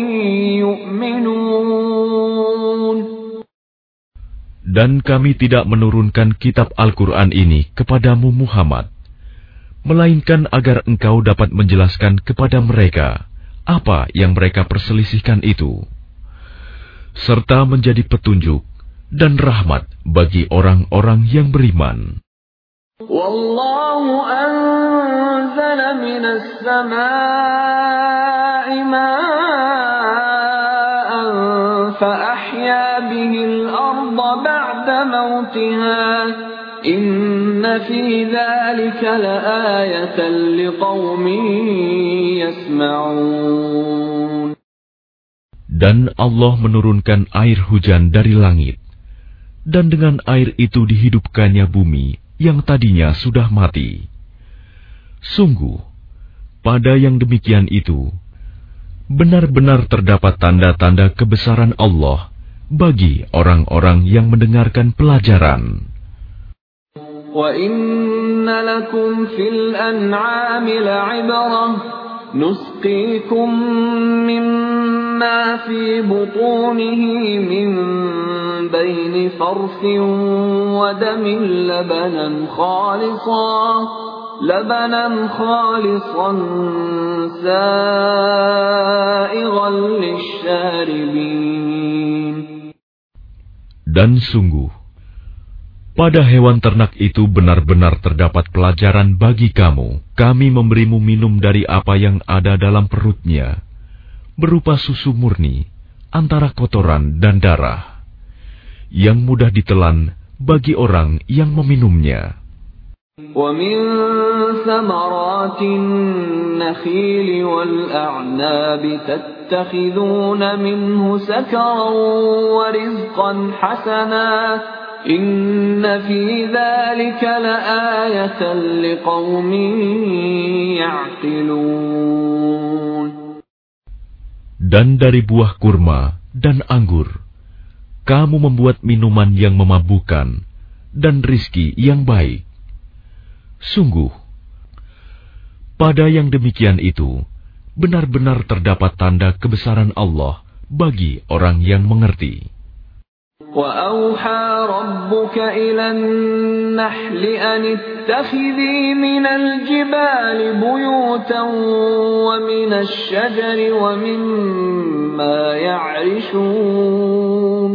يُؤْمِنُونَ. Dan kami tidak menurunkan kitab Al-Quran ini kepadamu Muhammad, melainkan agar engkau dapat menjelaskan kepada mereka apa yang mereka perselisihkan itu, serta menjadi petunjuk dan rahmat bagi orang-orang yang beriman. Wallahu anzala minas samaa'i maa'an fa ahya bihil arda ba'da mautiha. Inna fi dzalika laayatan liqaumin yasma'un. Dan Allah menurunkan air hujan dari langit, dan dengan air itu dihidupkannya bumi yang tadinya sudah mati. Sungguh, pada yang demikian itu, benar-benar terdapat tanda-tanda kebesaran Allah bagi orang-orang yang mendengarkan pelajaran. وَإِنَّ لَكُمْ فِي الْأَنْعَامِ لَعِبْرَةً نُسْقِيكُم مِّمَّا فِي بُطُونِهِ مِن بَيْنِ فَرْثٍ وَدَمٍ لَبَنًا خَالِصًا لَبَنًا خَالِصًا سَائِغًا لِّلشَّارِبِينَ. Dan sungguh, pada hewan ternak itu benar-benar terdapat pelajaran bagi kamu. Kami memberimu minum dari apa yang ada dalam perutnya, berupa susu murni, antara kotoran dan darah, yang mudah ditelan bagi orang yang meminumnya. وَمِن ثَمَرَاتِ النَّخِيلِ وَالْأَعْنَابِ تَتَّخِذُونَ مِنْهُ سَكَرًا وَرِزْقًا حَسَنًا إِنَّ فِي ذَلِكَ لَآيَةً لِقَوْمٍ يَعْقِلُونَ. Dan dari buah kurma dan anggur, kamu membuat minuman yang memabukkan dan rizki yang baik. Sungguh, pada yang demikian itu, benar-benar terdapat tanda kebesaran Allah bagi orang yang mengerti. وَأَوْحَى رَبُّكَ إِلَى النَّحْلِ أَنِ اتَّخِذِي مِنَ الْجِبَالِ بُيُوتًا وَمِنَ الشَّجَرِ وَمِمَّا يَعْرِشُونَ.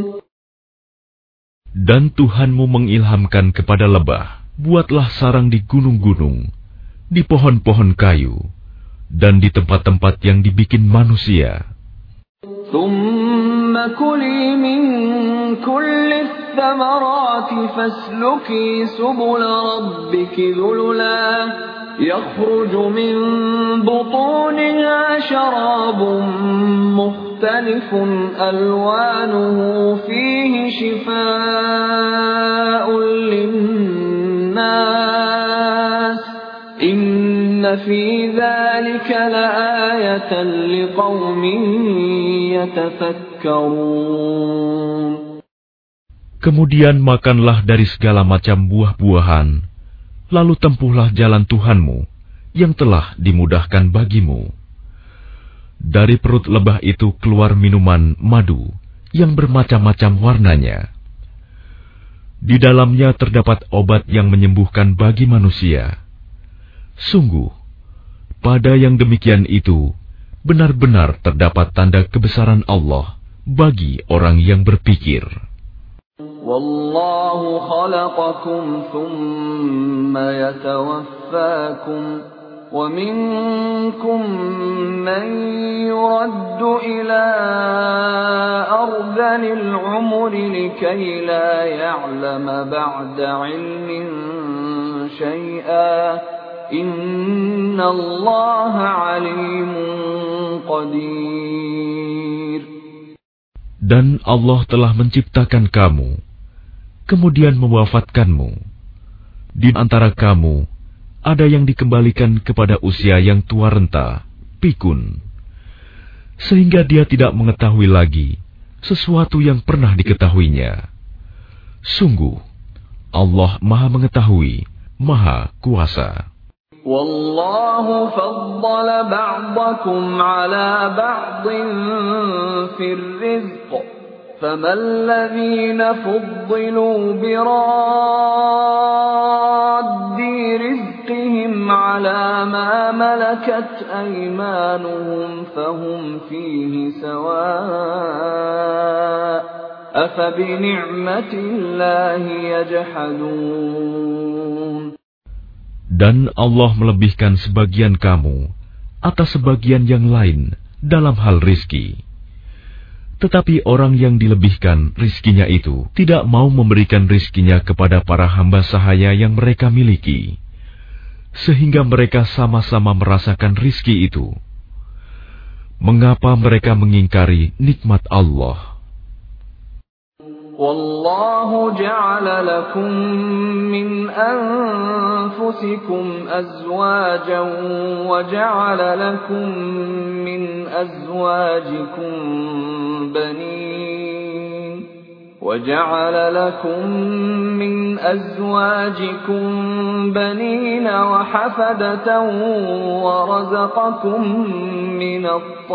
Dan Tuhanmu mengilhamkan kepada lebah, buatlah sarang di gunung-gunung, di pohon-pohon kayu, dan di tempat-tempat yang dibikin manusia. ثُمَّ كُلِي مِن كُلِّ الثَّمَرَاتِ فَاسْلُكِي سُبُلَ رَبِّكِ ذُلُلًا يَخْرُجُ مِن بُطُونِهَا شَرَابٌ مُخْتَلِفٌ أَلْوَانُهُ فِيهِ شِفَاءٌ لِلنَّاسِ إِنَّ فِي ذَلِكَ لَآيَةً لِقَوْمٍ يَتَفَكَّرُونَ. Kemudian makanlah dari segala macam buah-buahan, lalu tempuhlah jalan Tuhanmu yang telah dimudahkan bagimu. Dari perut lebah itu keluar minuman madu yang bermacam-macam warnanya. Di dalamnya terdapat obat yang menyembuhkan bagi manusia. Sungguh, pada yang demikian itu, benar-benar terdapat tanda kebesaran Allah bagi orang yang berpikir. وَاللَّهُ خَلَقَكُمْ ثُمَّ يَتَوَفَّاكُمْ وَمِنكُم مَّن يُرَدُّ إِلَىٰ أَرْذَلِ الْعُمُرِ لِكَيْ لَا يَعْلَمَ بَعْدَ عِلْمٍ شَيْئًا إِنَّ اللَّهَ عَلِيمٌ قَدِيرٌ. Dan Allah telah menciptakan kamu, kemudian mewafatkanmu. Di antara kamu, ada yang dikembalikan kepada usia yang tua renta, pikun, sehingga dia tidak mengetahui lagi sesuatu yang pernah diketahuinya. Sungguh, Allah Maha Mengetahui, Maha Kuasa. وَاللَّهُ فَضَّلَ بَعْضَكُمْ عَلَى بَعْضٍ فِي الرِّزْقِ فَمَا الَّذِينَ فُضِّلُوا بِرَادِّ رِزْقِهِمْ عَلَى مَا مَلَكَتْ أَيْمَانُهُمْ فَهُمْ فِيهِ سَوَاءٌ أَفَبِنِعْمَةِ اللَّهِ يَجْحَدُونَ. Dan Allah melebihkan sebagian kamu atas sebagian yang lain dalam hal rizki. Tetapi orang yang dilebihkan rizkinya itu tidak mau memberikan rizkinya kepada para hamba sahaya yang mereka miliki, sehingga mereka sama-sama merasakan rizki itu. Mengapa mereka mengingkari nikmat Allah? وَاللَّهُ جَعَلَ لَكُم مِّنْ أَنفُسِكُمْ أَزْوَاجًا وَجَعَلَ لَكُم مِّنْ أَزْوَاجِكُم بَنِينَ وَجَعَلَ لَكُم مِّنْ أَزْوَاجِكُم بَنِينَ وَحَفَدَةً وَرَزَقَكُم مِّنَ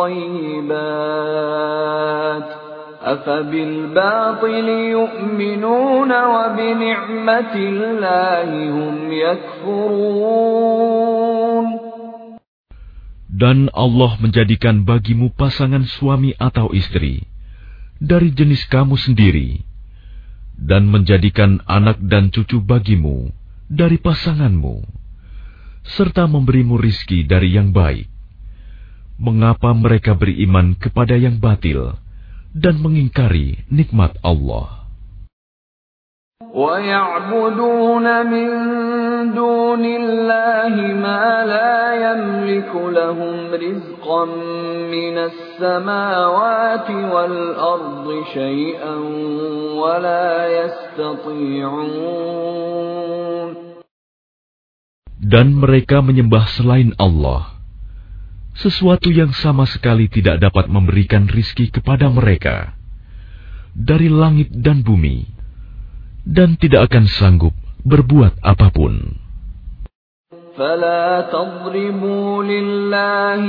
الطَّيِّبَاتِ أَفَبِالْبَاطِلِ يُؤْمِنُونَ وَبِنِعْمَةِ اللَّهِ هُمْ يَكْفُرُونَ. Dan Allah menjadikan bagimu pasangan suami atau istri dari jenis kamu sendiri, dan menjadikan anak dan cucu bagimu dari pasanganmu, serta memberimu rizki dari yang baik. Mengapa mereka beriman kepada yang batil dan mengingkari nikmat Allah? وَيَعْبُدُونَ مِن دُونِ اللَّهِ مَا لَا يَمْلِكُ لَهُمْ رِزْقًا مِّنَ السَّمَاوَاتِ وَالْأَرْضِ شَيْئًا وَلَا يَسْتَطِيعُونَ. Dan mereka menyembah selain Allah, sesuatu yang sama sekali tidak dapat memberikan rizki kepada mereka dari langit dan bumi, dan tidak akan sanggup berbuat apapun. فَلَا تَضْرِبُوا لِلَّهِ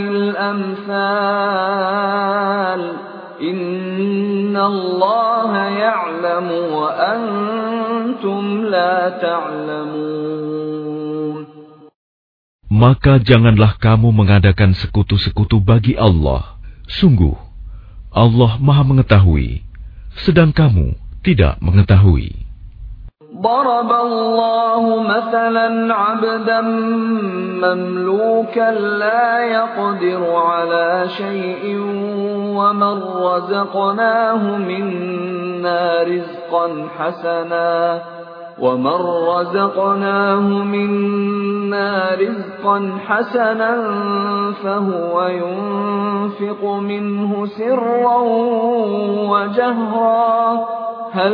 الْأَمْثَالَ إِنَّ اللَّهَ يَعْلَمُ وَأَنْتُمْ لَا تَعْلَمُونَ. Maka janganlah kamu mengadakan sekutu-sekutu bagi Allah. Sungguh, Allah Maha Mengetahui, sedang kamu tidak mengetahui. ضرب الله مثلا عبدا مملوكا لا يقدر على شيء ومن رزقناه منا رزقا حسنا ومن رزقناه منا رزقا حسنا فهو ينفق منه سرا وجهرا هل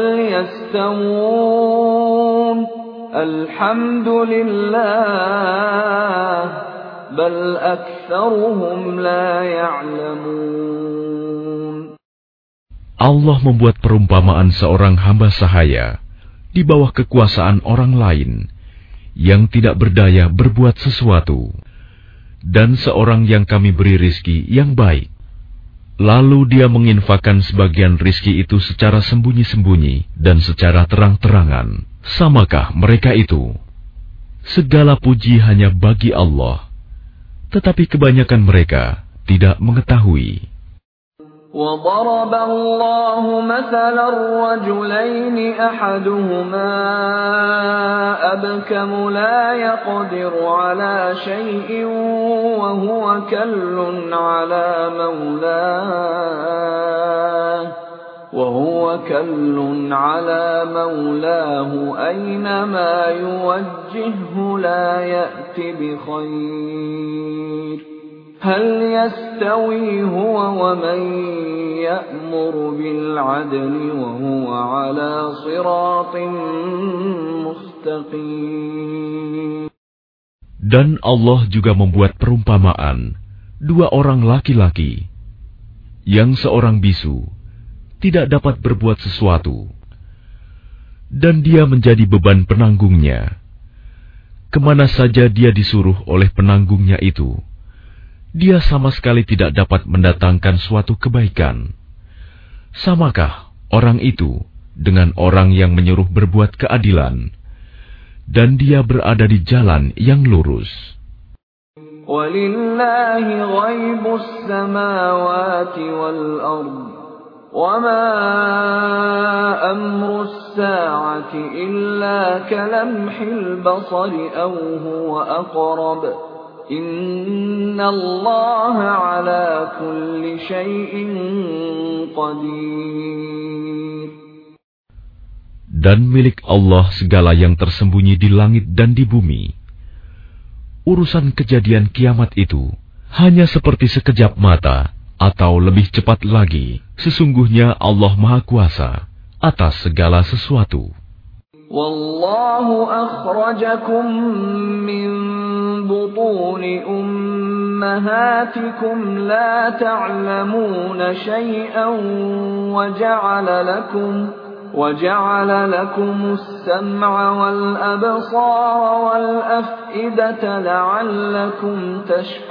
يستوون الحمد لله بل أكثرهم لا يعلمون. Allah membuat perumpamaan seorang hamba sahaya di bawah kekuasaan orang lain yang tidak berdaya berbuat sesuatu, dan seorang yang kami beri rizki yang baik. Lalu dia menginfakkan sebagian rizki itu secara sembunyi-sembunyi dan secara terang-terangan. Samakah mereka itu? Segala puji hanya bagi Allah, tetapi kebanyakan mereka tidak mengetahui. وَضَرَبَ اللَّهُ مَثَلًا رَّجُلَيْنِ أَحَدُهُمَا أَبْكَمُ لَا يَقْدِرُ عَلَىٰ شَيْءٍ وَهُوَ كَلٌّ عَلَىٰ مَوْلَاهُ وَهُوَ كَلٌّ عَلَىٰ مَوْلَاهُ أَيْنَمَا يُوَجِّههُّ لَا يَأْتِ بِخَيْرٍ هل يستوي هو ومن يأمر بالعدل وهو على صراط مستقيم. Dan Allah juga membuat perumpamaan dua orang laki-laki yang seorang bisu tidak dapat berbuat sesuatu dan dia menjadi beban penanggungnya. Kemana saja dia disuruh oleh penanggungnya itu, dia sama sekali tidak dapat mendatangkan suatu kebaikan. Samakah orang itu dengan orang yang menyuruh berbuat keadilan, dan dia berada di jalan yang lurus? وَلِلَّهِ غَيْبُ السَّمَاوَاتِ وَالْأَرْضِ وَمَا أَمْرُ السَّاعَةِ إِلَّا كَلَمْحِ الْبَصَرِ أَوْ هُوَ أَقْرَبُ إِنَّ اللَّهَ عَلَى كُلِّ شَيْءٍ قَدِيرٌ. Dan milik Allah segala yang tersembunyi di langit dan di bumi. Urusan kejadian kiamat itu hanya seperti sekejap mata atau lebih cepat lagi. Sesungguhnya Allah Maha Kuasa atas segala sesuatu. Wallahu akhrajakum min butuni ummahatikum la ta'lamuna shay'an wa ja'ala lakum wa ja'ala lakum as-sam'a wal absara wal af'idata la'allakum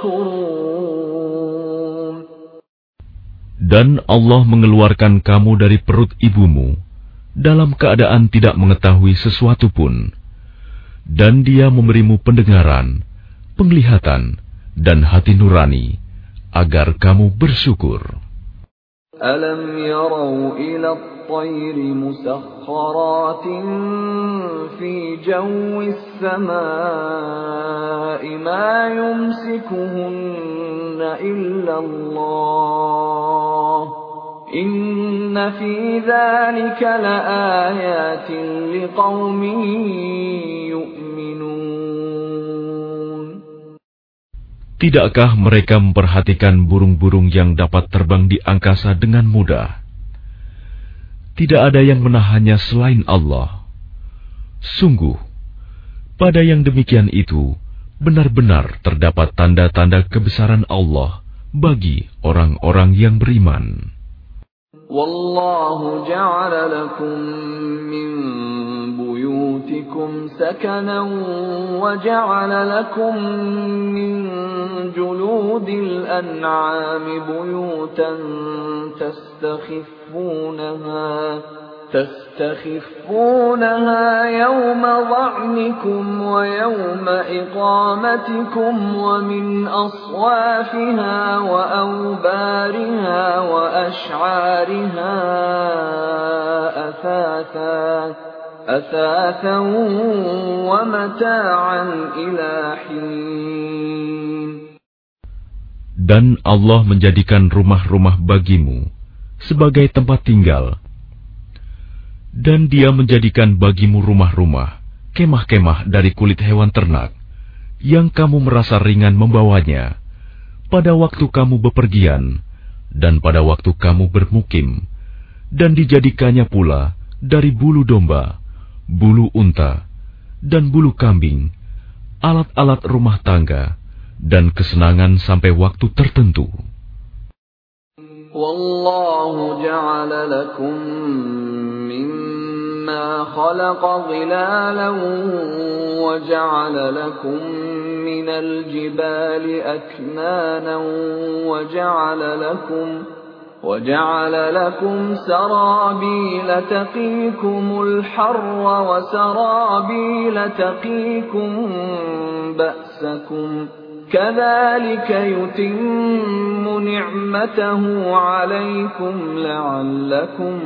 tashkurun. Dan Allah mengeluarkan kamu dari perut ibumu dalam keadaan tidak mengetahui sesuatu pun, dan Dia memberimu pendengaran, penglihatan, dan hati nurani, agar kamu bersyukur. Alam yarau ila at-tayri musakhkharatin fi jawis samaa'i ma yumsikuhunna illa Allah Inna fi dzalika laayatin liqaumin yu'minun. Tidakkah mereka memperhatikan burung-burung yang dapat terbang di angkasa dengan mudah? Tidak ada yang menahannya selain Allah. Sungguh, pada yang demikian itu, benar-benar terdapat tanda-tanda kebesaran Allah bagi orang-orang yang beriman. Wallahu ja'ala lakum min buyutikum sakanan wa ja'ala lakum min juludil an'ami buyutan tastakhifunaha تستخفونها يوم ظعنكم ويوم إقامتكم ومن أصوافها وأوبارها وأشعارها أثاثا أثاثا ومتاعا إلى حين. Dan Allah menjadikan rumah-rumah bagimu sebagai tempat tinggal. Dan Dia menjadikan bagimu rumah-rumah, kemah-kemah dari kulit hewan ternak, yang kamu merasa ringan membawanya, pada waktu kamu bepergian, dan pada waktu kamu bermukim, dan dijadikannya pula dari bulu domba, bulu unta, dan bulu kambing, alat-alat rumah tangga, dan kesenangan sampai waktu tertentu. Wallahu ja'ala lakum مما خلق ظلالا وجعل لكم من الجبال أكنانا وجعل لكم وجعل لكم سرابيل تقيكم الحر وسرابيل تقيكم بأسكم كذلك يتم نعمته عليكم لعلكم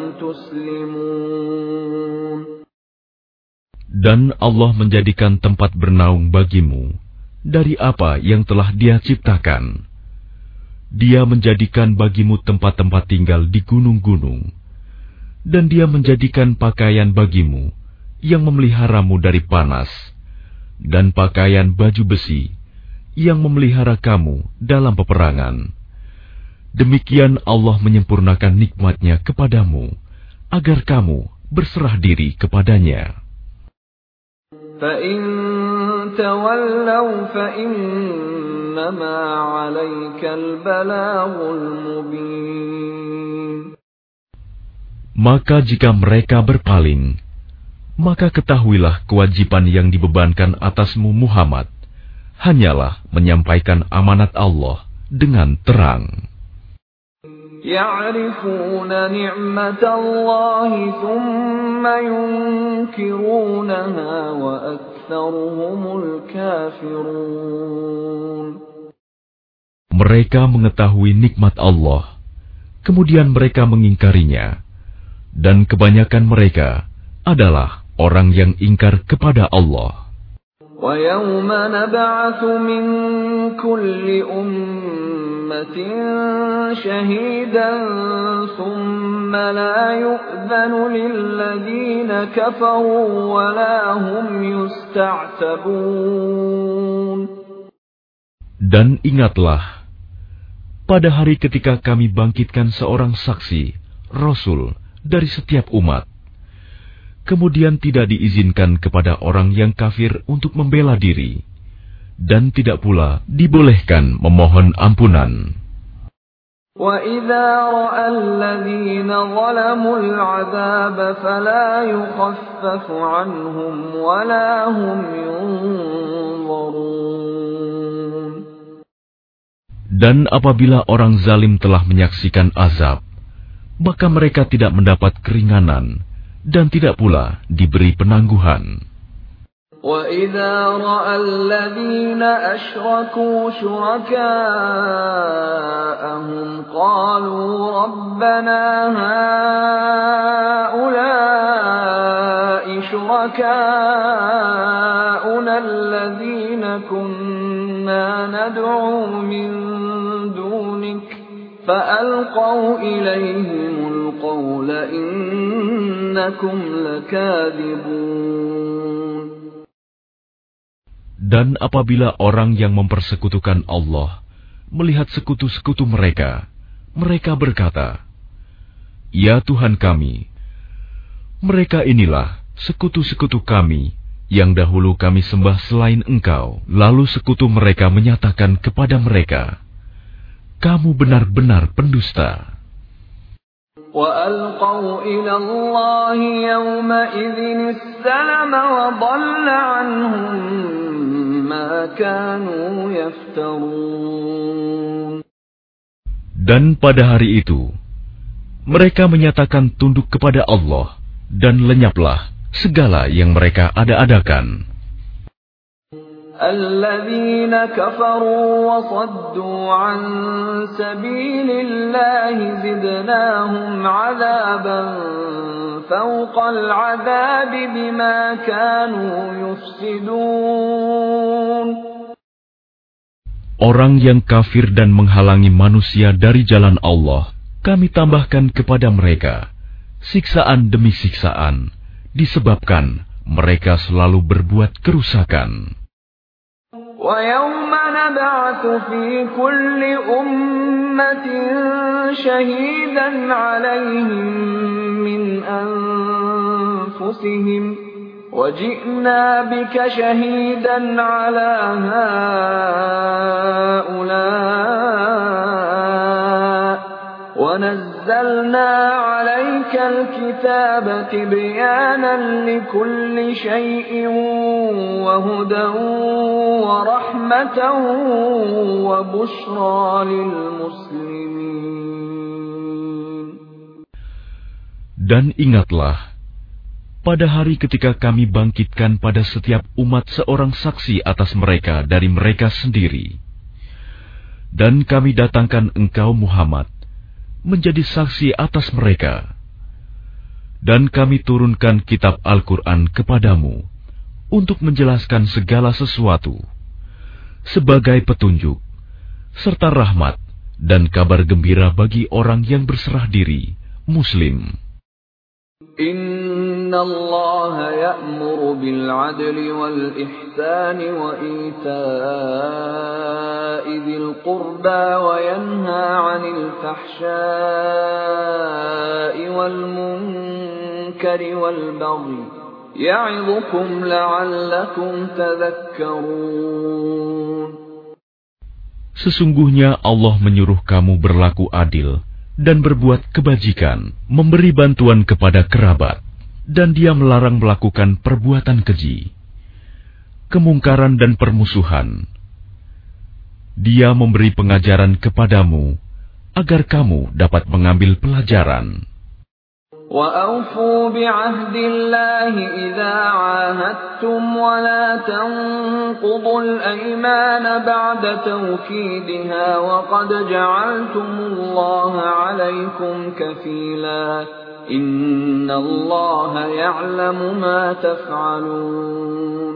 تسلمون. Dan Allah menjadikan tempat bernaung bagimu dari apa yang telah Dia ciptakan. Dia menjadikan bagimu tempat-tempat tinggal di gunung-gunung, dan Dia menjadikan pakaian bagimu yang memeliharamu dari panas, dan pakaian baju besi yang memelihara kamu dalam peperangan. Demikian Allah menyempurnakan nikmat-Nya kepadamu, agar kamu berserah diri kepadanya. فَإِن تَوَلَّوْا فَإِنَّمَا عَلَيْكَ الْبَلَاغُ الْمُبِينُ. Maka jika mereka berpaling, maka ketahuilah kewajiban yang dibebankan atasmu Muhammad hanyalah menyampaikan amanat Allah dengan terang. يَعْرِفُونَ نِعْمَةَ اللَّهِ ثُمَّ يُنْكِرُونَهَا وَأَكْثَرُهُمُ الْكَافِرُونَ. Mereka mengetahui nikmat Allah, kemudian mereka mengingkarinya, dan kebanyakan mereka adalah orang yang ingkar kepada Allah. وَيَوْمَ نَبْعَثُ مِنْ كُلِّ أُمَّةٍ شَهِيدًا ثُمَّ لَا يُؤْذَنُ لِلَّذِينَ كَفَرُوا وَلَا هُمْ يُسْتَعْتَبُونَ. Dan ingatlah, pada hari ketika kami bangkitkan seorang saksi, Rasul, dari setiap umat, kemudian tidak diizinkan kepada orang yang kafir untuk membela diri, dan tidak pula dibolehkan memohon ampunan. وَإِذَا رَأَى الَّذِينَ ظَلَمُوا الْعَذَابَ فَلَا يُخَفَّفُ عَنْهُمْ وَلَا هُمْ يُنظَرُونَ. Dan apabila orang zalim telah menyaksikan azab, maka mereka tidak mendapat keringanan, dan tidak pula diberi penangguhan. وَإِذَا رَأَى الَّذِينَ أَشْرَكُوا شُرَكَاءَهُمْ قَالُوا رَبَّنَا هَؤُلَاءِ شُرَكَاؤُنَا الَّذِينَ كُنَّا نَدْعُو مِن دُونِكَ فألقوا إليهم القول إنكم لكاذبون. Dan apabila orang yang mempersekutukan Allah melihat sekutu-sekutu mereka, mereka berkata, "Ya Tuhan kami, mereka inilah sekutu-sekutu kami yang dahulu kami sembah selain Engkau." Lalu sekutu mereka menyatakan kepada mereka, "Kamu benar-benar pendusta." وَأَلْقَوْا إِلَى اللَّهِ يَوْمَئِذٍ السَّلَمَ وَضَلَّ عَنْهُمْ مَا كَانُوا يَفْتَرُونَ. Dan pada hari itu, mereka menyatakan tunduk kepada Allah, dan lenyaplah segala yang mereka ada-adakan. الذين كفروا وصدوا عن سبيل الله زدناهم عذابا فوق العذاب بما كانوا يفسدون. Orang yang kafir dan menghalangi manusia dari jalan Allah, kami tambahkan kepada mereka siksaan demi siksaan, disebabkan mereka selalu berbuat kerusakan. وَيَوْمَ نَبْعَثُ فِي كُلِّ أُمَّةٍ شَهِيدًا عَلَيْهِمْ مِنْ أَنفُسِهِمْ وَجِئْنَا بِكَ شَهِيدًا عَلَى هَؤُلَاءِ وَنَزَّلْنَا عَلَيْكَ الْكِتَابَ تِبْيَانًا لِكُلِّ شَيْءٍ وَهُدًى وَرَحْمَةً وَبُشْرَى لِلْمُسْلِمِينَ. Dan ingatlah, pada hari ketika kami bangkitkan pada setiap umat seorang saksi atas mereka dari mereka sendiri. Dan kami datangkan engkau Muhammad menjadi saksi atas mereka. Dan kami turunkan kitab Al-Quran kepadamu untuk menjelaskan segala sesuatu sebagai petunjuk, serta rahmat dan kabar gembira bagi orang yang berserah diri, Muslim. Inna Allah ya'muru bil 'adli wal ihsani wa ita'i dzil qurba wa yanha 'anil fahsya'i wal munkari wal baghi ya'idhukum la'allakum tadhakkarun. Sesungguhnya Allah menyuruh kamu berlaku adil dan berbuat kebajikan, memberi bantuan kepada kerabat, dan Dia melarang melakukan perbuatan keji, kemungkaran dan permusuhan. Dia memberi pengajaran kepadamu agar kamu dapat mengambil pelajaran. وَأَوْفُوا بِعَهْدِ اللَّهِ إِذَا عَاهَدتُّمْ وَلَا تَنقُضُوا الْأَيْمَانَ بَعْدَ تَوْكِيدِهَا وَقَدْ جَعَلْتُمُ اللَّهَ عَلَيْكُمْ كَفِيلًا إِنَّ اللَّهَ يَعْلَمُ مَا تَفْعَلُونَ.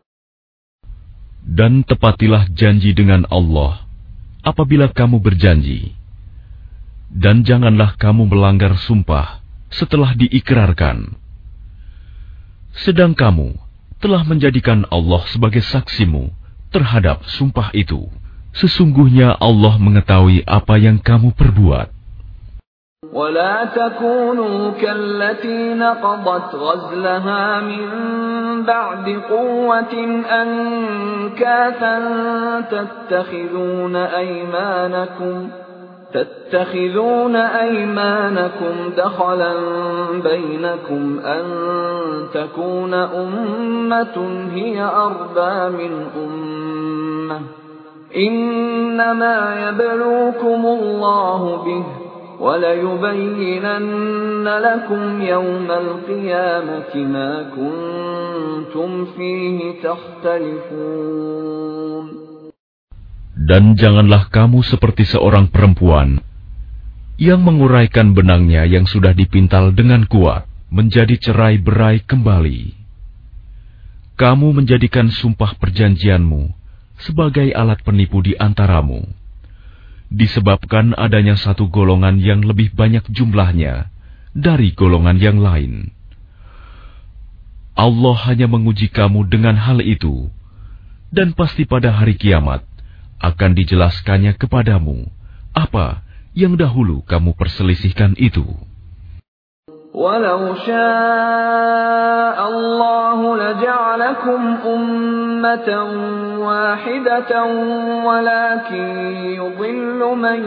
Dan tepatilah janji dengan Allah apabila kamu berjanji, dan janganlah kamu melanggar sumpah setelah diikrarkan. Sedang kamu telah menjadikan Allah sebagai saksimu terhadap sumpah itu. Sesungguhnya Allah mengetahui apa yang kamu perbuat. وَلَا تَكُونُوا كَالَّتِي نَقَضَتْ غَزْلَهَا مِنْ بَعْدِ قُوَّةٍ أَنْكَاثًا تَتَّخِذُونَ أَيْمَانَكُمْ تتخذون أيمانكم دخلا بينكم أن تكون أمة هي أربى من أمة إنما يبلوكم الله به وَلَيُبَيِّنَنَّ لَكُمْ يَوْمَ الْقِيَامَةِ مَا كُنْتُمْ فِيهِ تَخْتَلِفُونَ. Dan janganlah kamu seperti seorang perempuan yang menguraikan benangnya yang sudah dipintal dengan kuat menjadi cerai-berai kembali. Kamu menjadikan sumpah perjanjianmu sebagai alat penipu di antaramu. disebabkan adanya satu golongan yang lebih banyak jumlahnya dari golongan yang lain. Allah hanya menguji kamu dengan hal itu, dan pasti pada hari kiamat akan dijelaskannya kepadamu apa yang dahulu kamu perselisihkan itu. وَلَوْ شَاءَ اللَّهُ لَجَعَلَكُمْ أُمَّةً وَاحِدَةً وَلَكِنْ يُضِلُّ مَنْ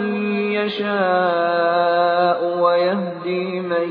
يَشَاءُ وَيَهْدِي مَنْ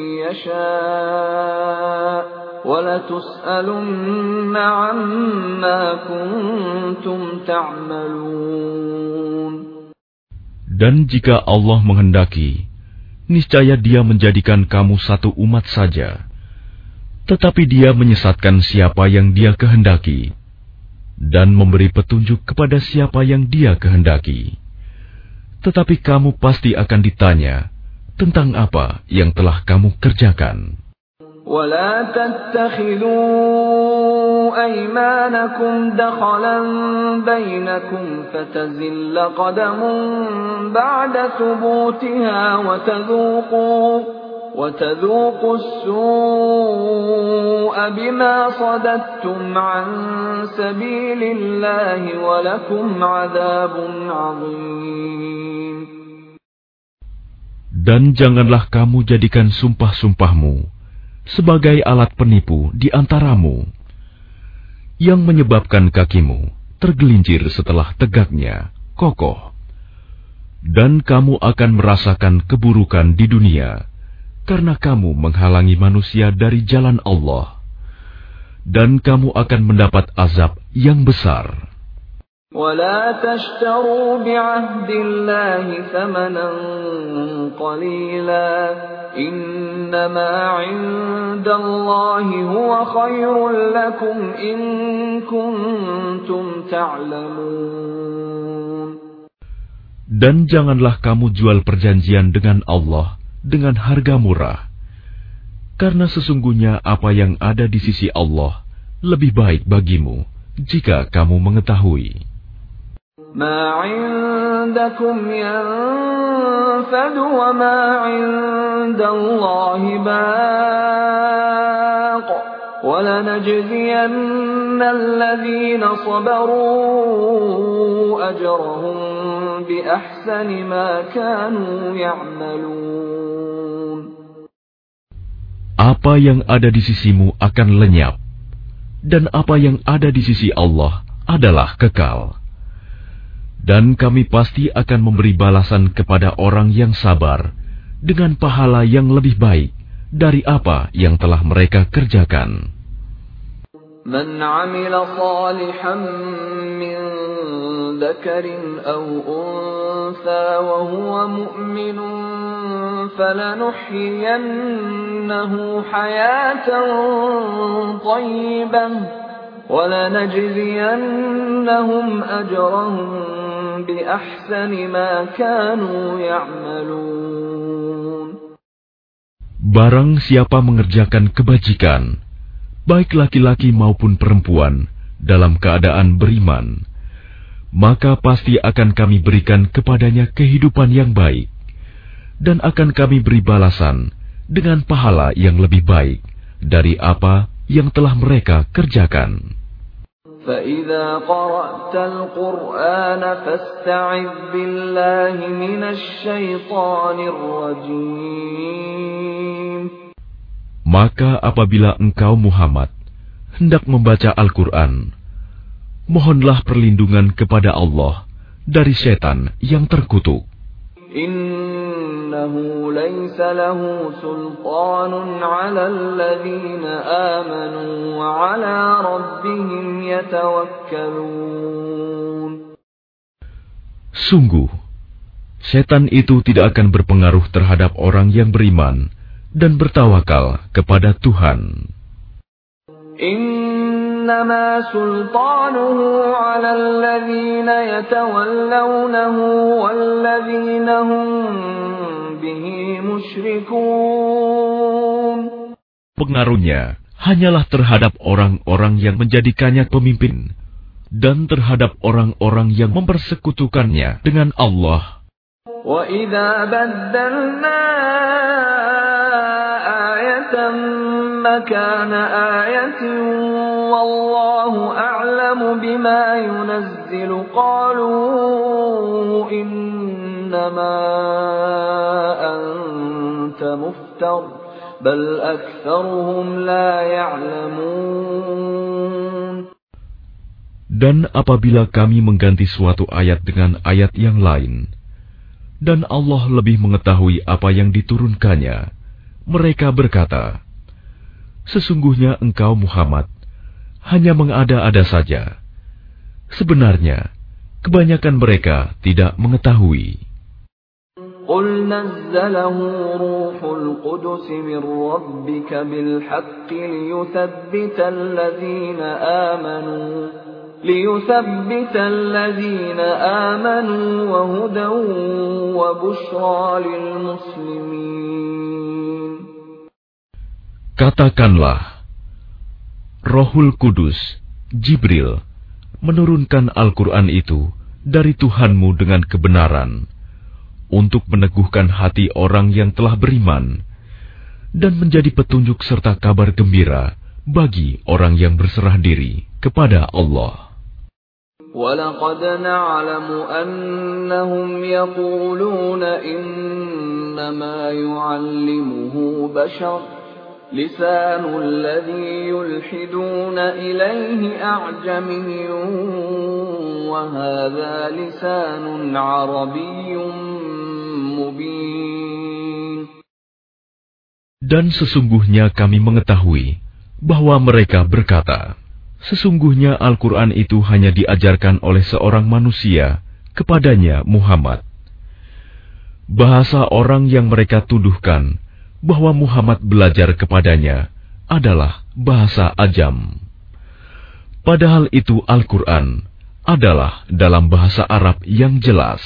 يَشَاءُ وَلَتُسْأَلُنَّ عَمَّا كُنْتُمْ تَعْمَلُونَ. Dan jika Allah menghendaki, niscaya Dia menjadikan kamu satu umat saja, tetapi Dia menyesatkan siapa yang Dia kehendaki, dan memberi petunjuk kepada siapa yang Dia kehendaki. Tetapi kamu pasti akan ditanya tentang apa yang telah kamu kerjakan. وَلَا تَتَّخِذُوا أَيْمَانَكُمْ دَخَلًا بَيْنَكُمْ فَتَزِلَّ قَدَمٌ بَعْدَ ثُبُوتِهَا وَتَذُوقُوا وَتَذُوقُوا السُّوءَ بِمَا صَدَدتُّمْ عَن سَبِيلِ اللَّهِ وَلَكُمْ عَذَابٌ عَظِيمٌ. Dan janganlah kamu jadikan sumpah-sumpahmu sebagai alat penipu di antaramu, yang menyebabkan kakimu tergelincir setelah tegaknya kokoh, dan kamu akan merasakan keburukan di dunia karena kamu menghalangi manusia dari jalan Allah, dan kamu akan mendapat azab yang besar. وَلَا تَشْتَرُوا بِعَهْدِ اللَّهِ ثَمَنًا قَلِيلًا إِنَّمَا عِندَ اللَّهِ هُوَ خَيْرٌ لَكُمْ إِن كُنتُمْ تَعْلَمُونَ. Dan janganlah kamu jual perjanjian dengan Allah dengan harga murah, karena sesungguhnya apa yang ada di sisi Allah lebih baik bagimu jika kamu mengetahui. مَا عِندَكُمْ يَنفَدُ وَمَا عِندَ اللَّهِ بَاقٍ وَلَنَجْزِيَنَّ الَّذِينَ صَبَرُوا أَجْرَهُم بِأَحْسَنِ مَا كَانُوا يَعْمَلُونَ. Apa yang ada di sisimu akan lenyap, dan apa yang ada di sisi Allah adalah kekal. Dan kami pasti akan memberi balasan kepada orang yang sabar dengan pahala yang lebih baik dari apa yang telah mereka kerjakan. من عمل صالحا من ذكر أو أنثى وهو مؤمن فلنحيينه حياة طيبة ولنجزينهم أجرهم بأحسن ما كانوا يعملون. Barang siapa mengerjakan kebajikan, baik laki-laki maupun perempuan, dalam keadaan beriman, maka pasti akan kami berikan kepadanya kehidupan yang baik, dan akan kami beri balasan dengan pahala yang lebih baik dari apa yang telah mereka kerjakan. فَإِذَا قَرَأْتَ الْقُرْآنَ فَاسْتَعِذْ بِاللَّهِ مِنَ الشَّيْطَانِ الرَّجِيمِ. Maka apabila engkau Muhammad hendak membaca Al-Quran, mohonlah perlindungan kepada Allah dari setan yang terkutuk. Innahu laysa lahu sultanun 'alal ladzina amanu wa 'ala rabbihim yatawakkalun. Sungguh, setan itu tidak akan berpengaruh terhadap orang yang beriman dan bertawakal kepada Tuhan. Innama sultanuhu 'alal ladzina yatawallawnahu walladzina hum bihi musyrikun. Pengaruhnya hanyalah terhadap orang-orang yang menjadikannya pemimpin dan terhadap orang-orang yang mempersekutukannya dengan Allah. وَإِذَا بَدَّلْنَا آيَةً مَكَانَ آيَةٍ وَاللَّهُ أَعْلَمُ بِمَا يُنَزِّلُ قَالُوا إِنَّمَا أَنْتَ مُفْتَرٍ بَلْ أَكْثَرُهُمْ لَا يَعْلَمُونَ. Dan apabila kami mengganti suatu ayat dengan ayat yang lain, dan Allah lebih mengetahui apa yang diturunkannya, mereka berkata, sesungguhnya engkau Muhammad hanya mengada-ada saja. Sebenarnya, kebanyakan mereka tidak mengetahui. قُلْ نَزَّلَهُ رُوحُ الْقُدُسِ مِنْ رَبِّكَ بِالْحَقِّ لِيُثَبِّتَ الَّذِينَ آمَنُوا لِيُثَبِّتَ الَّذِينَ آمَنُوا وَهُدًى وَبُشْرَى لِلْمُسْلِمِينَ. Katakanlah, Rohul Kudus, Jibril, menurunkan Al-Quran itu dari Tuhanmu dengan kebenaran, untuk meneguhkan hati orang yang telah beriman, dan menjadi petunjuk serta kabar gembira bagi orang yang berserah diri kepada Allah. وَلَقَدْ نَعْلَمُ أَنَّهُمْ يَقُولُونَ إِنَّمَا يُعَلِّمُهُ بَشَرٌ لِسَانُ الَّذِي يُلْحِدُونَ إِلَيْهِ أَعْجَمِيٌّ وَهَذَا لِسَانٌ عَرَبِيٌّ مُبِينٌ. Dan sesungguhnya kami mengetahui bahwa mereka berkata, sesungguhnya Al-Quran itu hanya diajarkan oleh seorang manusia kepadanya Muhammad. Bahasa orang yang mereka tuduhkan bahwa Muhammad belajar kepadanya adalah bahasa Ajam. Padahal itu Al-Quran adalah dalam bahasa Arab yang jelas.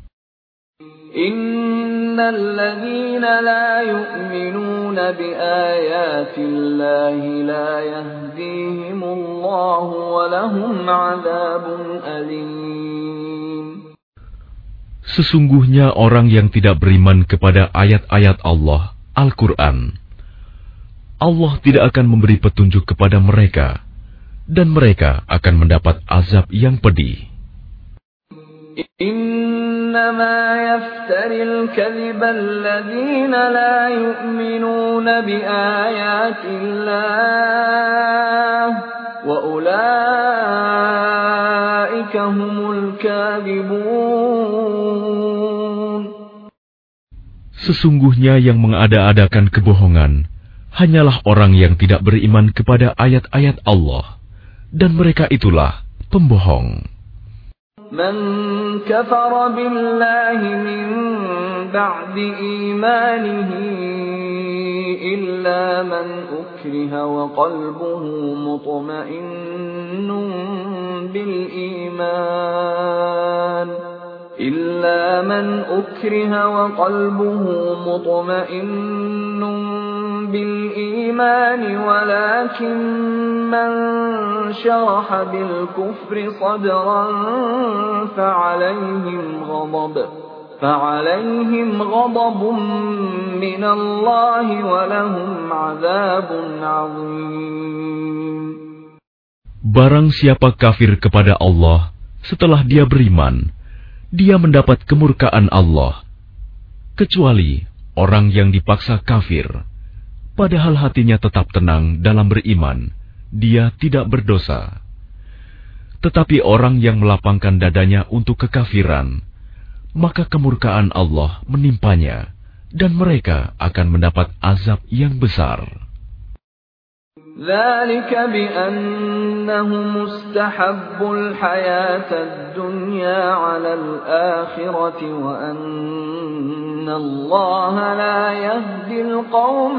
Innal ladzina la yu'minuna bi ayatillahi la yahdihimullahu wa lahum 'adzabun alim. Sesungguhnya orang yang tidak beriman kepada ayat-ayat Allah, Al-Quran, Allah tidak akan memberi petunjuk kepada mereka, dan mereka akan mendapat azab yang pedih. إنما يفتري الكذب الذين لا يؤمنون بآيات الله وأولئك هم الكاذبون. Sesungguhnya yang mengada-adakan kebohongan hanyalah orang yang tidak beriman kepada ayat-ayat Allah, dan mereka itulah pembohong. من كفر بالله من بعد إيمانه إلا من أكره وقلبه مطمئن بالإيمان إلا من أكره وقلبه مطمئن بالإيمان ولكن من شرح بالكفر صدرا فعليهم غضب فعليهم غضب من الله ولهم عذاب عظيم. Barang siapa kafir kepada Allah setelah dia beriman, dia mendapat kemurkaan Allah, kecuali orang yang dipaksa kafir, padahal hatinya tetap tenang dalam beriman, dia tidak berdosa. Tetapi orang yang melapangkan dadanya untuk kekafiran, maka kemurkaan Allah menimpanya, dan mereka akan mendapat azab yang besar. ذلك بأنهم استحبوا الحياة الدنيا على الآخرة وأن الله لا يهدي القوم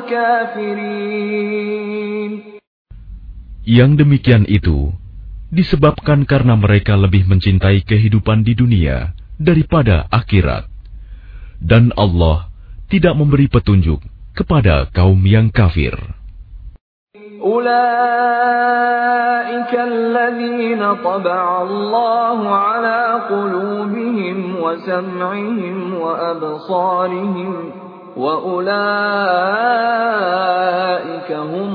الكافرين. Yang demikian itu disebabkan karena mereka lebih mencintai kehidupan di dunia daripada akhirat, dan Allah tidak memberi petunjuk kepada kaum yang kafir. أولئك الذين طبع الله على قلوبهم وسمعهم وأبصارهم وأولئك هم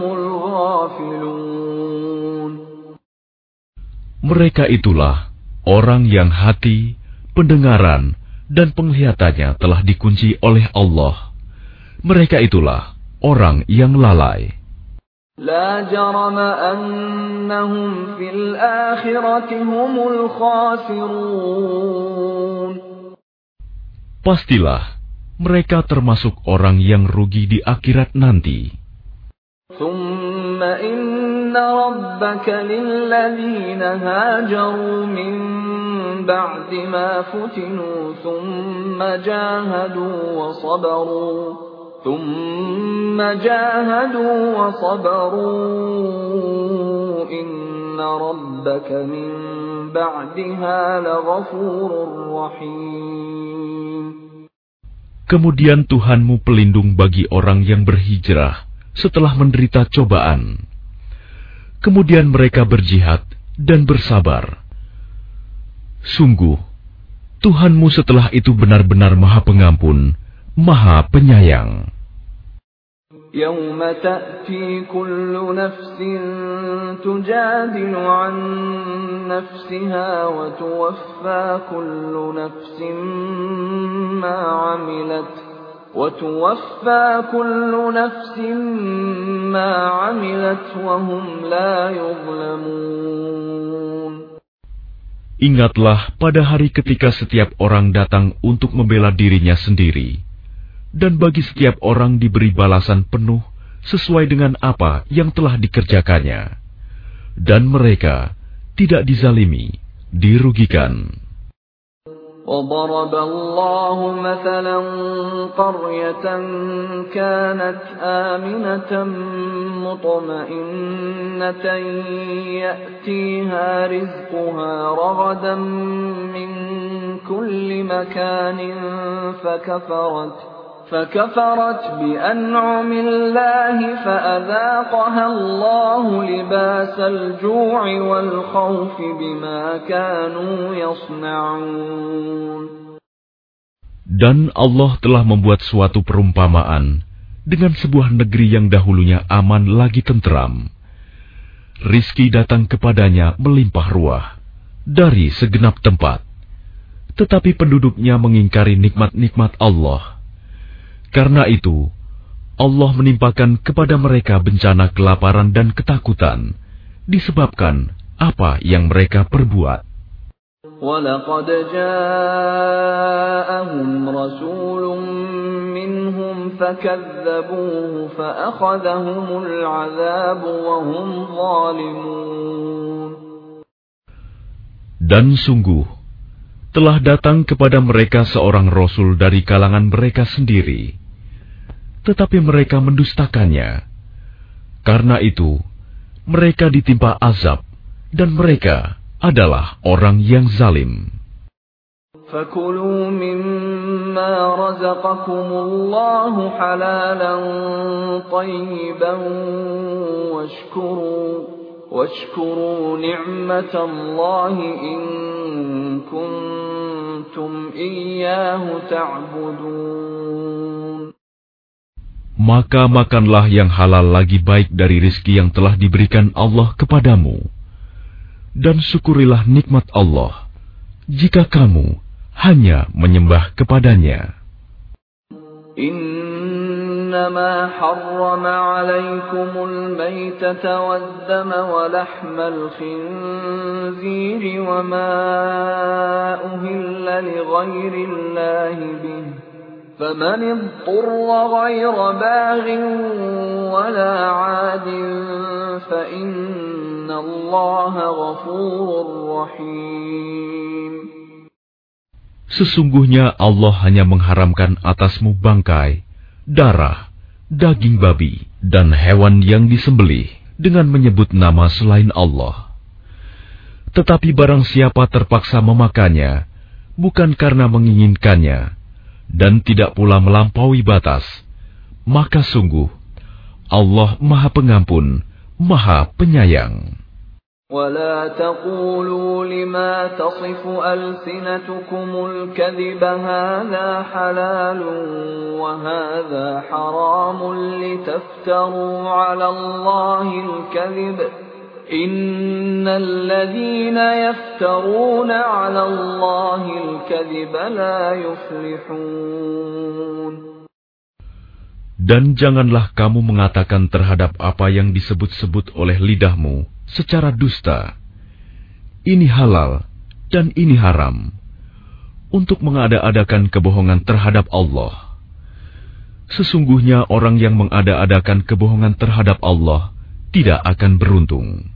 الغافلون. Mereka itulah orang yang hati, pendengaran, dan penglihatannya telah dikunci oleh Allah. Mereka itulah orang yang lalai. لا جرم أنهم في الآخرة هم الخاسرون. Pastilah mereka termasuk orang yang rugi di akhirat nanti. ثم إن ربك للذين هاجروا من بعد ما فتنوا ثم جاهدوا وصبروا ثم جاهدوا وصبروا إن ربك من بعدها لغفور رحيم. Kemudian Tuhanmu pelindung bagi orang yang berhijrah setelah menderita cobaan. Kemudian mereka berjihad dan bersabar. Sungguh, Tuhanmu setelah itu benar-benar Maha Pengampun, Maha Penyayang. يوم تأتي كل نفس تجادل عن نفسها وتوفى كل نفس ما عملت وتوفى كل نفس ما عملت وهم لا يظلمون. Ingatlah pada hari ketika setiap orang datang untuk membela dirinya sendiri. Dan bagi setiap orang diberi balasan penuh sesuai dengan apa yang telah dikerjakannya. Dan mereka tidak dizalimi, dirugikan. وضرب الله مثلا قرية كانت آمنة مطمئنة يأتيها رزقها رغدا من كل مكان فكفرت فكفرت بأنعم الله فأذاقها الله لباس الجوع والخوف بما كانوا يصنعون. Dan Allah telah membuat suatu perumpamaan dengan sebuah negeri yang dahulunya aman lagi tentram. Rizki datang kepadanya melimpah ruah dari segenap tempat, tetapi penduduknya mengingkari nikmat-nikmat Allah. Karena itu, Allah menimpakan kepada mereka bencana kelaparan dan ketakutan, disebabkan apa yang mereka perbuat. وَلَقَدْ جَاءَهُمْ رَسُولٌ مِّنْهُمْ فَكَذَّبُوهُ فَأَخَذَهُمُ الْعَذَابُ وَهُمْ ظَالِمُونَ. Dan sungguh, telah datang kepada mereka seorang Rasul dari kalangan mereka sendiri. Tetapi mereka mendustakannya. Karena itu, mereka ditimpa azab, dan mereka adalah orang yang zalim. فَكُلُوا مِمَّا رَزَقَكُمُ اللَّهُ حَلَالًا طَيِّبًا وَاشْكُرُوا وَاشْكُرُوا نِعْمَةَ اللَّهِ إِن كُنتُمْ إِيَّاهُ تَعْبُدُونَ. Maka makanlah yang halal lagi baik dari rizki yang telah diberikan Allah kepadamu. Dan syukurilah nikmat Allah, jika kamu hanya menyembah kepadanya. إنما حرم عليكم الميتة والدم ولحم الخنزير وما أهل لغير الله به فمن اضطر غير باغ ولا عاد فإن الله غفور رحيم. Sesungguhnya Allah hanya mengharamkan atasmu bangkai, darah, daging babi, dan hewan yang disembelih dengan menyebut nama selain Allah. Tetapi barang siapa terpaksa memakannya, bukan karena menginginkannya, dan tidak pula melampaui batas, maka sungguh Allah Maha Pengampun, Maha Penyayang. ولا تقولوا لما تصف ألسنتكم الكذب هذا حلال وهذا حرام لتفتروا على الله الكذب إن الذين يفترون على الله الكذب لا يفلحون. Dan janganlah kamu mengatakan terhadap apa yang disebut-sebut oleh lidahmu secara dusta, ini halal dan ini haram, untuk mengada-adakan kebohongan terhadap Allah. Sesungguhnya orang yang mengada-adakan kebohongan terhadap Allah tidak akan beruntung.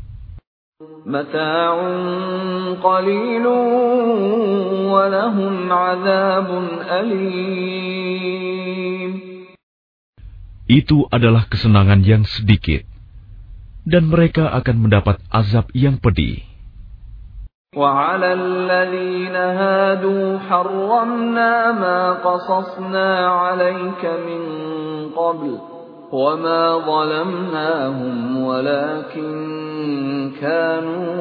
Mata'un qalilun wa lahum 'adzabun alim. Itu adalah kesenangan yang sedikit, dan mereka akan mendapat azab yang pedih. وَعَلَى الَّذِينَ هَادُوا حَرَّمْنَا مَا قَصَصْنَا عَلَيْكَ مِنْ قَبْلُ وَمَا ظَلَمْنَاهُمْ وَلَكِنْ كَانُوا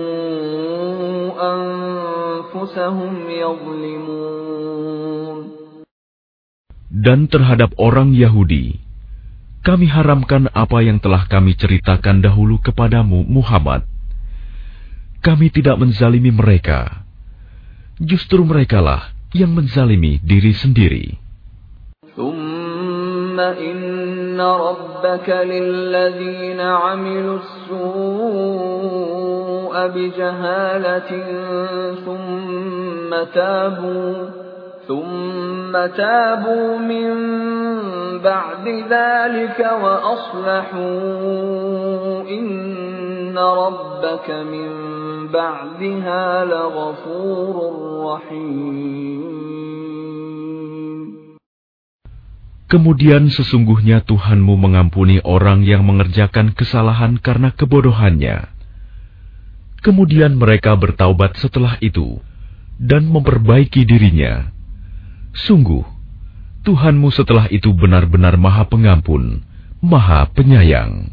أَنفُسَهُمْ يَظْلِمُونَ. Dan terhadap orang Yahudi, kami haramkan apa yang telah kami ceritakan dahulu kepadamu, Muhammad. Kami tidak menzalimi mereka. Justru merekalah yang menzalimi diri sendiri. Thumma inna rabbaka lilladzina 'amilu as-su'a bijahalatin thumma tabu ثم تابوا من بعد ذلك وأصلحوا إن ربك من بعدها لغفور رحيم. Kemudian sesungguhnya Tuhanmu mengampuni orang yang mengerjakan kesalahan karena kebodohannya. Kemudian mereka bertaubat setelah itu dan memperbaiki dirinya. Sungguh, Tuhanmu setelah itu benar-benar Maha Pengampun, Maha Penyayang.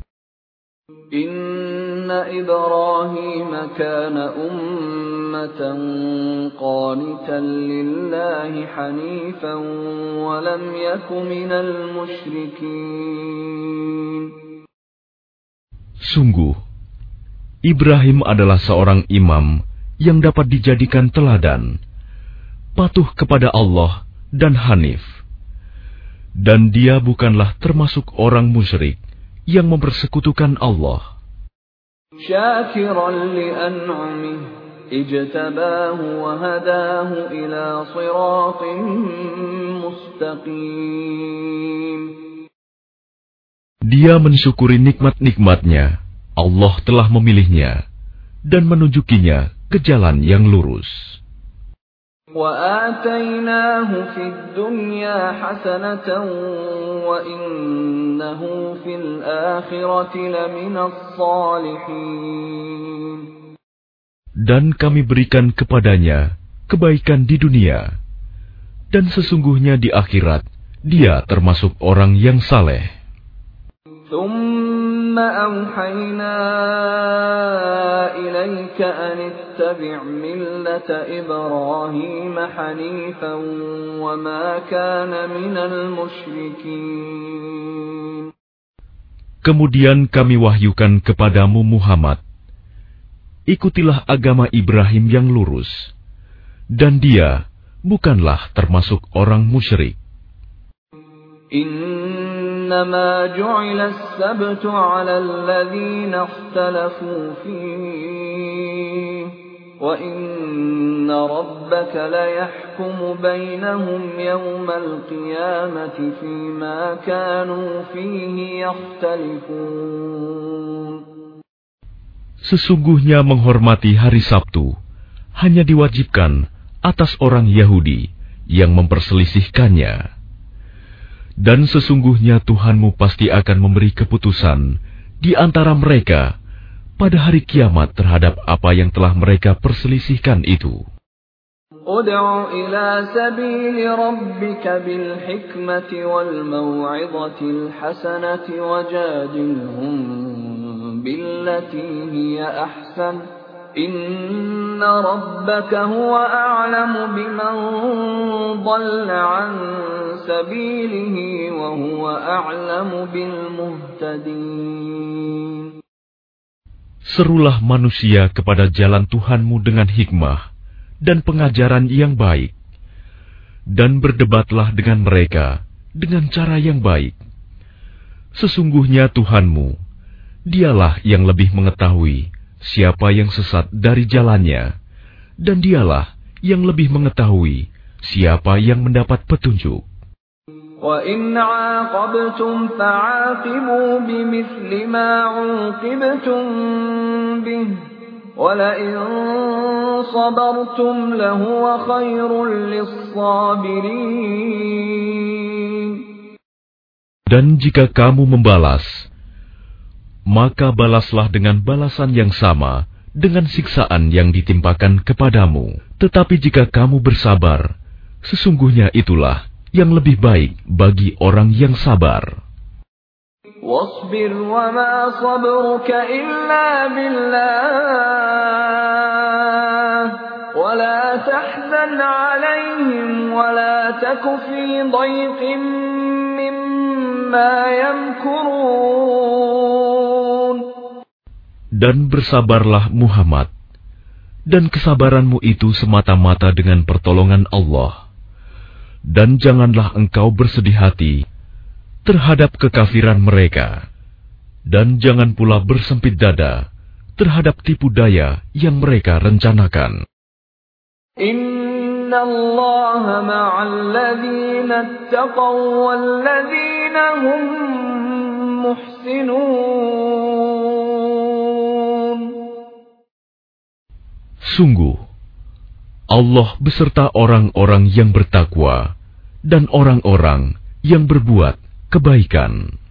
Inna Ibrahim kana ummatan qanitan lillahi hanifan wa lam yaku minal musyrikin. Sungguh, Ibrahim adalah seorang imam yang dapat dijadikan teladan, patuh kepada Allah dan hanif. Dan dia bukanlah termasuk orang musyrik yang mempersekutukan Allah. Syakiran li'an'amih ijtabahu wa hadahu ila siratin mustaqim. Dia mensyukuri nikmat-nikmatnya. Allah telah memilihnya dan menunjukinya ke jalan yang lurus. وَآتَيْنَاهُ فِي الدُّنْيَا حَسَنَةً وَإِنَّهُ فِي الْآخِرَةِ لَمِنَ الصَّالِحِينَ. Dan kami berikan kepadanya kebaikan di dunia, dan sesungguhnya di akhirat dia termasuk orang yang saleh. ثُمَّ أَوْحَيْنَا إِلَيْكَ أَنِ اتَّبِعْ مِلَّةَ إِبْرَاهِيمَ حَنِيفًا وَمَا كَانَ مِنَ الْمُشْرِكِينَ. Kemudian kami wahyukan kepadamu Muhammad, ikutilah agama Ibrahim yang lurus, dan dia bukanlah termasuk orang musyrik. إنما جعل السبت على الذين اختلفوا فيه وإن ربك ليحكم بينهم يوم القيامة فيما كانوا فيه يختلفون. Sesungguhnya menghormati hari Sabtu hanya diwajibkan atas orang Yahudi yang memperselisihkannya. Dan sesungguhnya Tuhanmu pasti akan memberi keputusan di antara mereka pada hari kiamat terhadap apa yang telah mereka perselisihkan itu. Ud'u ila sabili rabbika bil hikmati wal maw'izatil hasanati wajadilhum بالتي هي أحسن إن ربك هو أعلم بمن ضل عن سبيله وهو أعلم بالمهتدين. Serulah manusia kepada jalan Tuhanmu dengan hikmah dan pengajaran yang baik, dan berdebatlah dengan mereka dengan cara yang baik. Sesungguhnya Tuhanmu, Dialah yang lebih mengetahui siapa yang sesat dari jalannya, dan Dialah yang lebih mengetahui siapa yang mendapat petunjuk. وَإِنْ عَاقَبْتُمْ فَعَاقِبُوا بِمِثْلِ مَا عُوقِبْتُمْ بِهِ وَلَئِنْ صَبَرْتُمْ لَهُوَ خَيْرٌ لِلصَّابِرِينَ. Dan jika kamu membalas, maka balaslah dengan balasan yang sama dengan siksaan yang ditimpakan kepadamu. Tetapi jika kamu bersabar, sesungguhnya itulah yang lebih baik bagi orang yang sabar. وَاصْبِرْ وَمَا صَبْرُكَ إِلَّا بِاللَّهِ وَلَا تَحْزَنْ عَلَيْهِمْ وَلَا تَكُ فِي ضَيْقٍ مِّمَّا يَمْكُرُونَ. Dan bersabarlah Muhammad, dan kesabaranmu itu semata-mata dengan pertolongan Allah. Dan janganlah engkau bersedih hati terhadap kekafiran mereka, dan jangan pula bersempit dada terhadap tipu daya yang mereka rencanakan. Inna Allah ma'al ladzina ittaqaw wal ladzina hum muhsinun. Sungguh Allah beserta orang-orang yang bertakwa dan orang-orang yang berbuat kebaikan.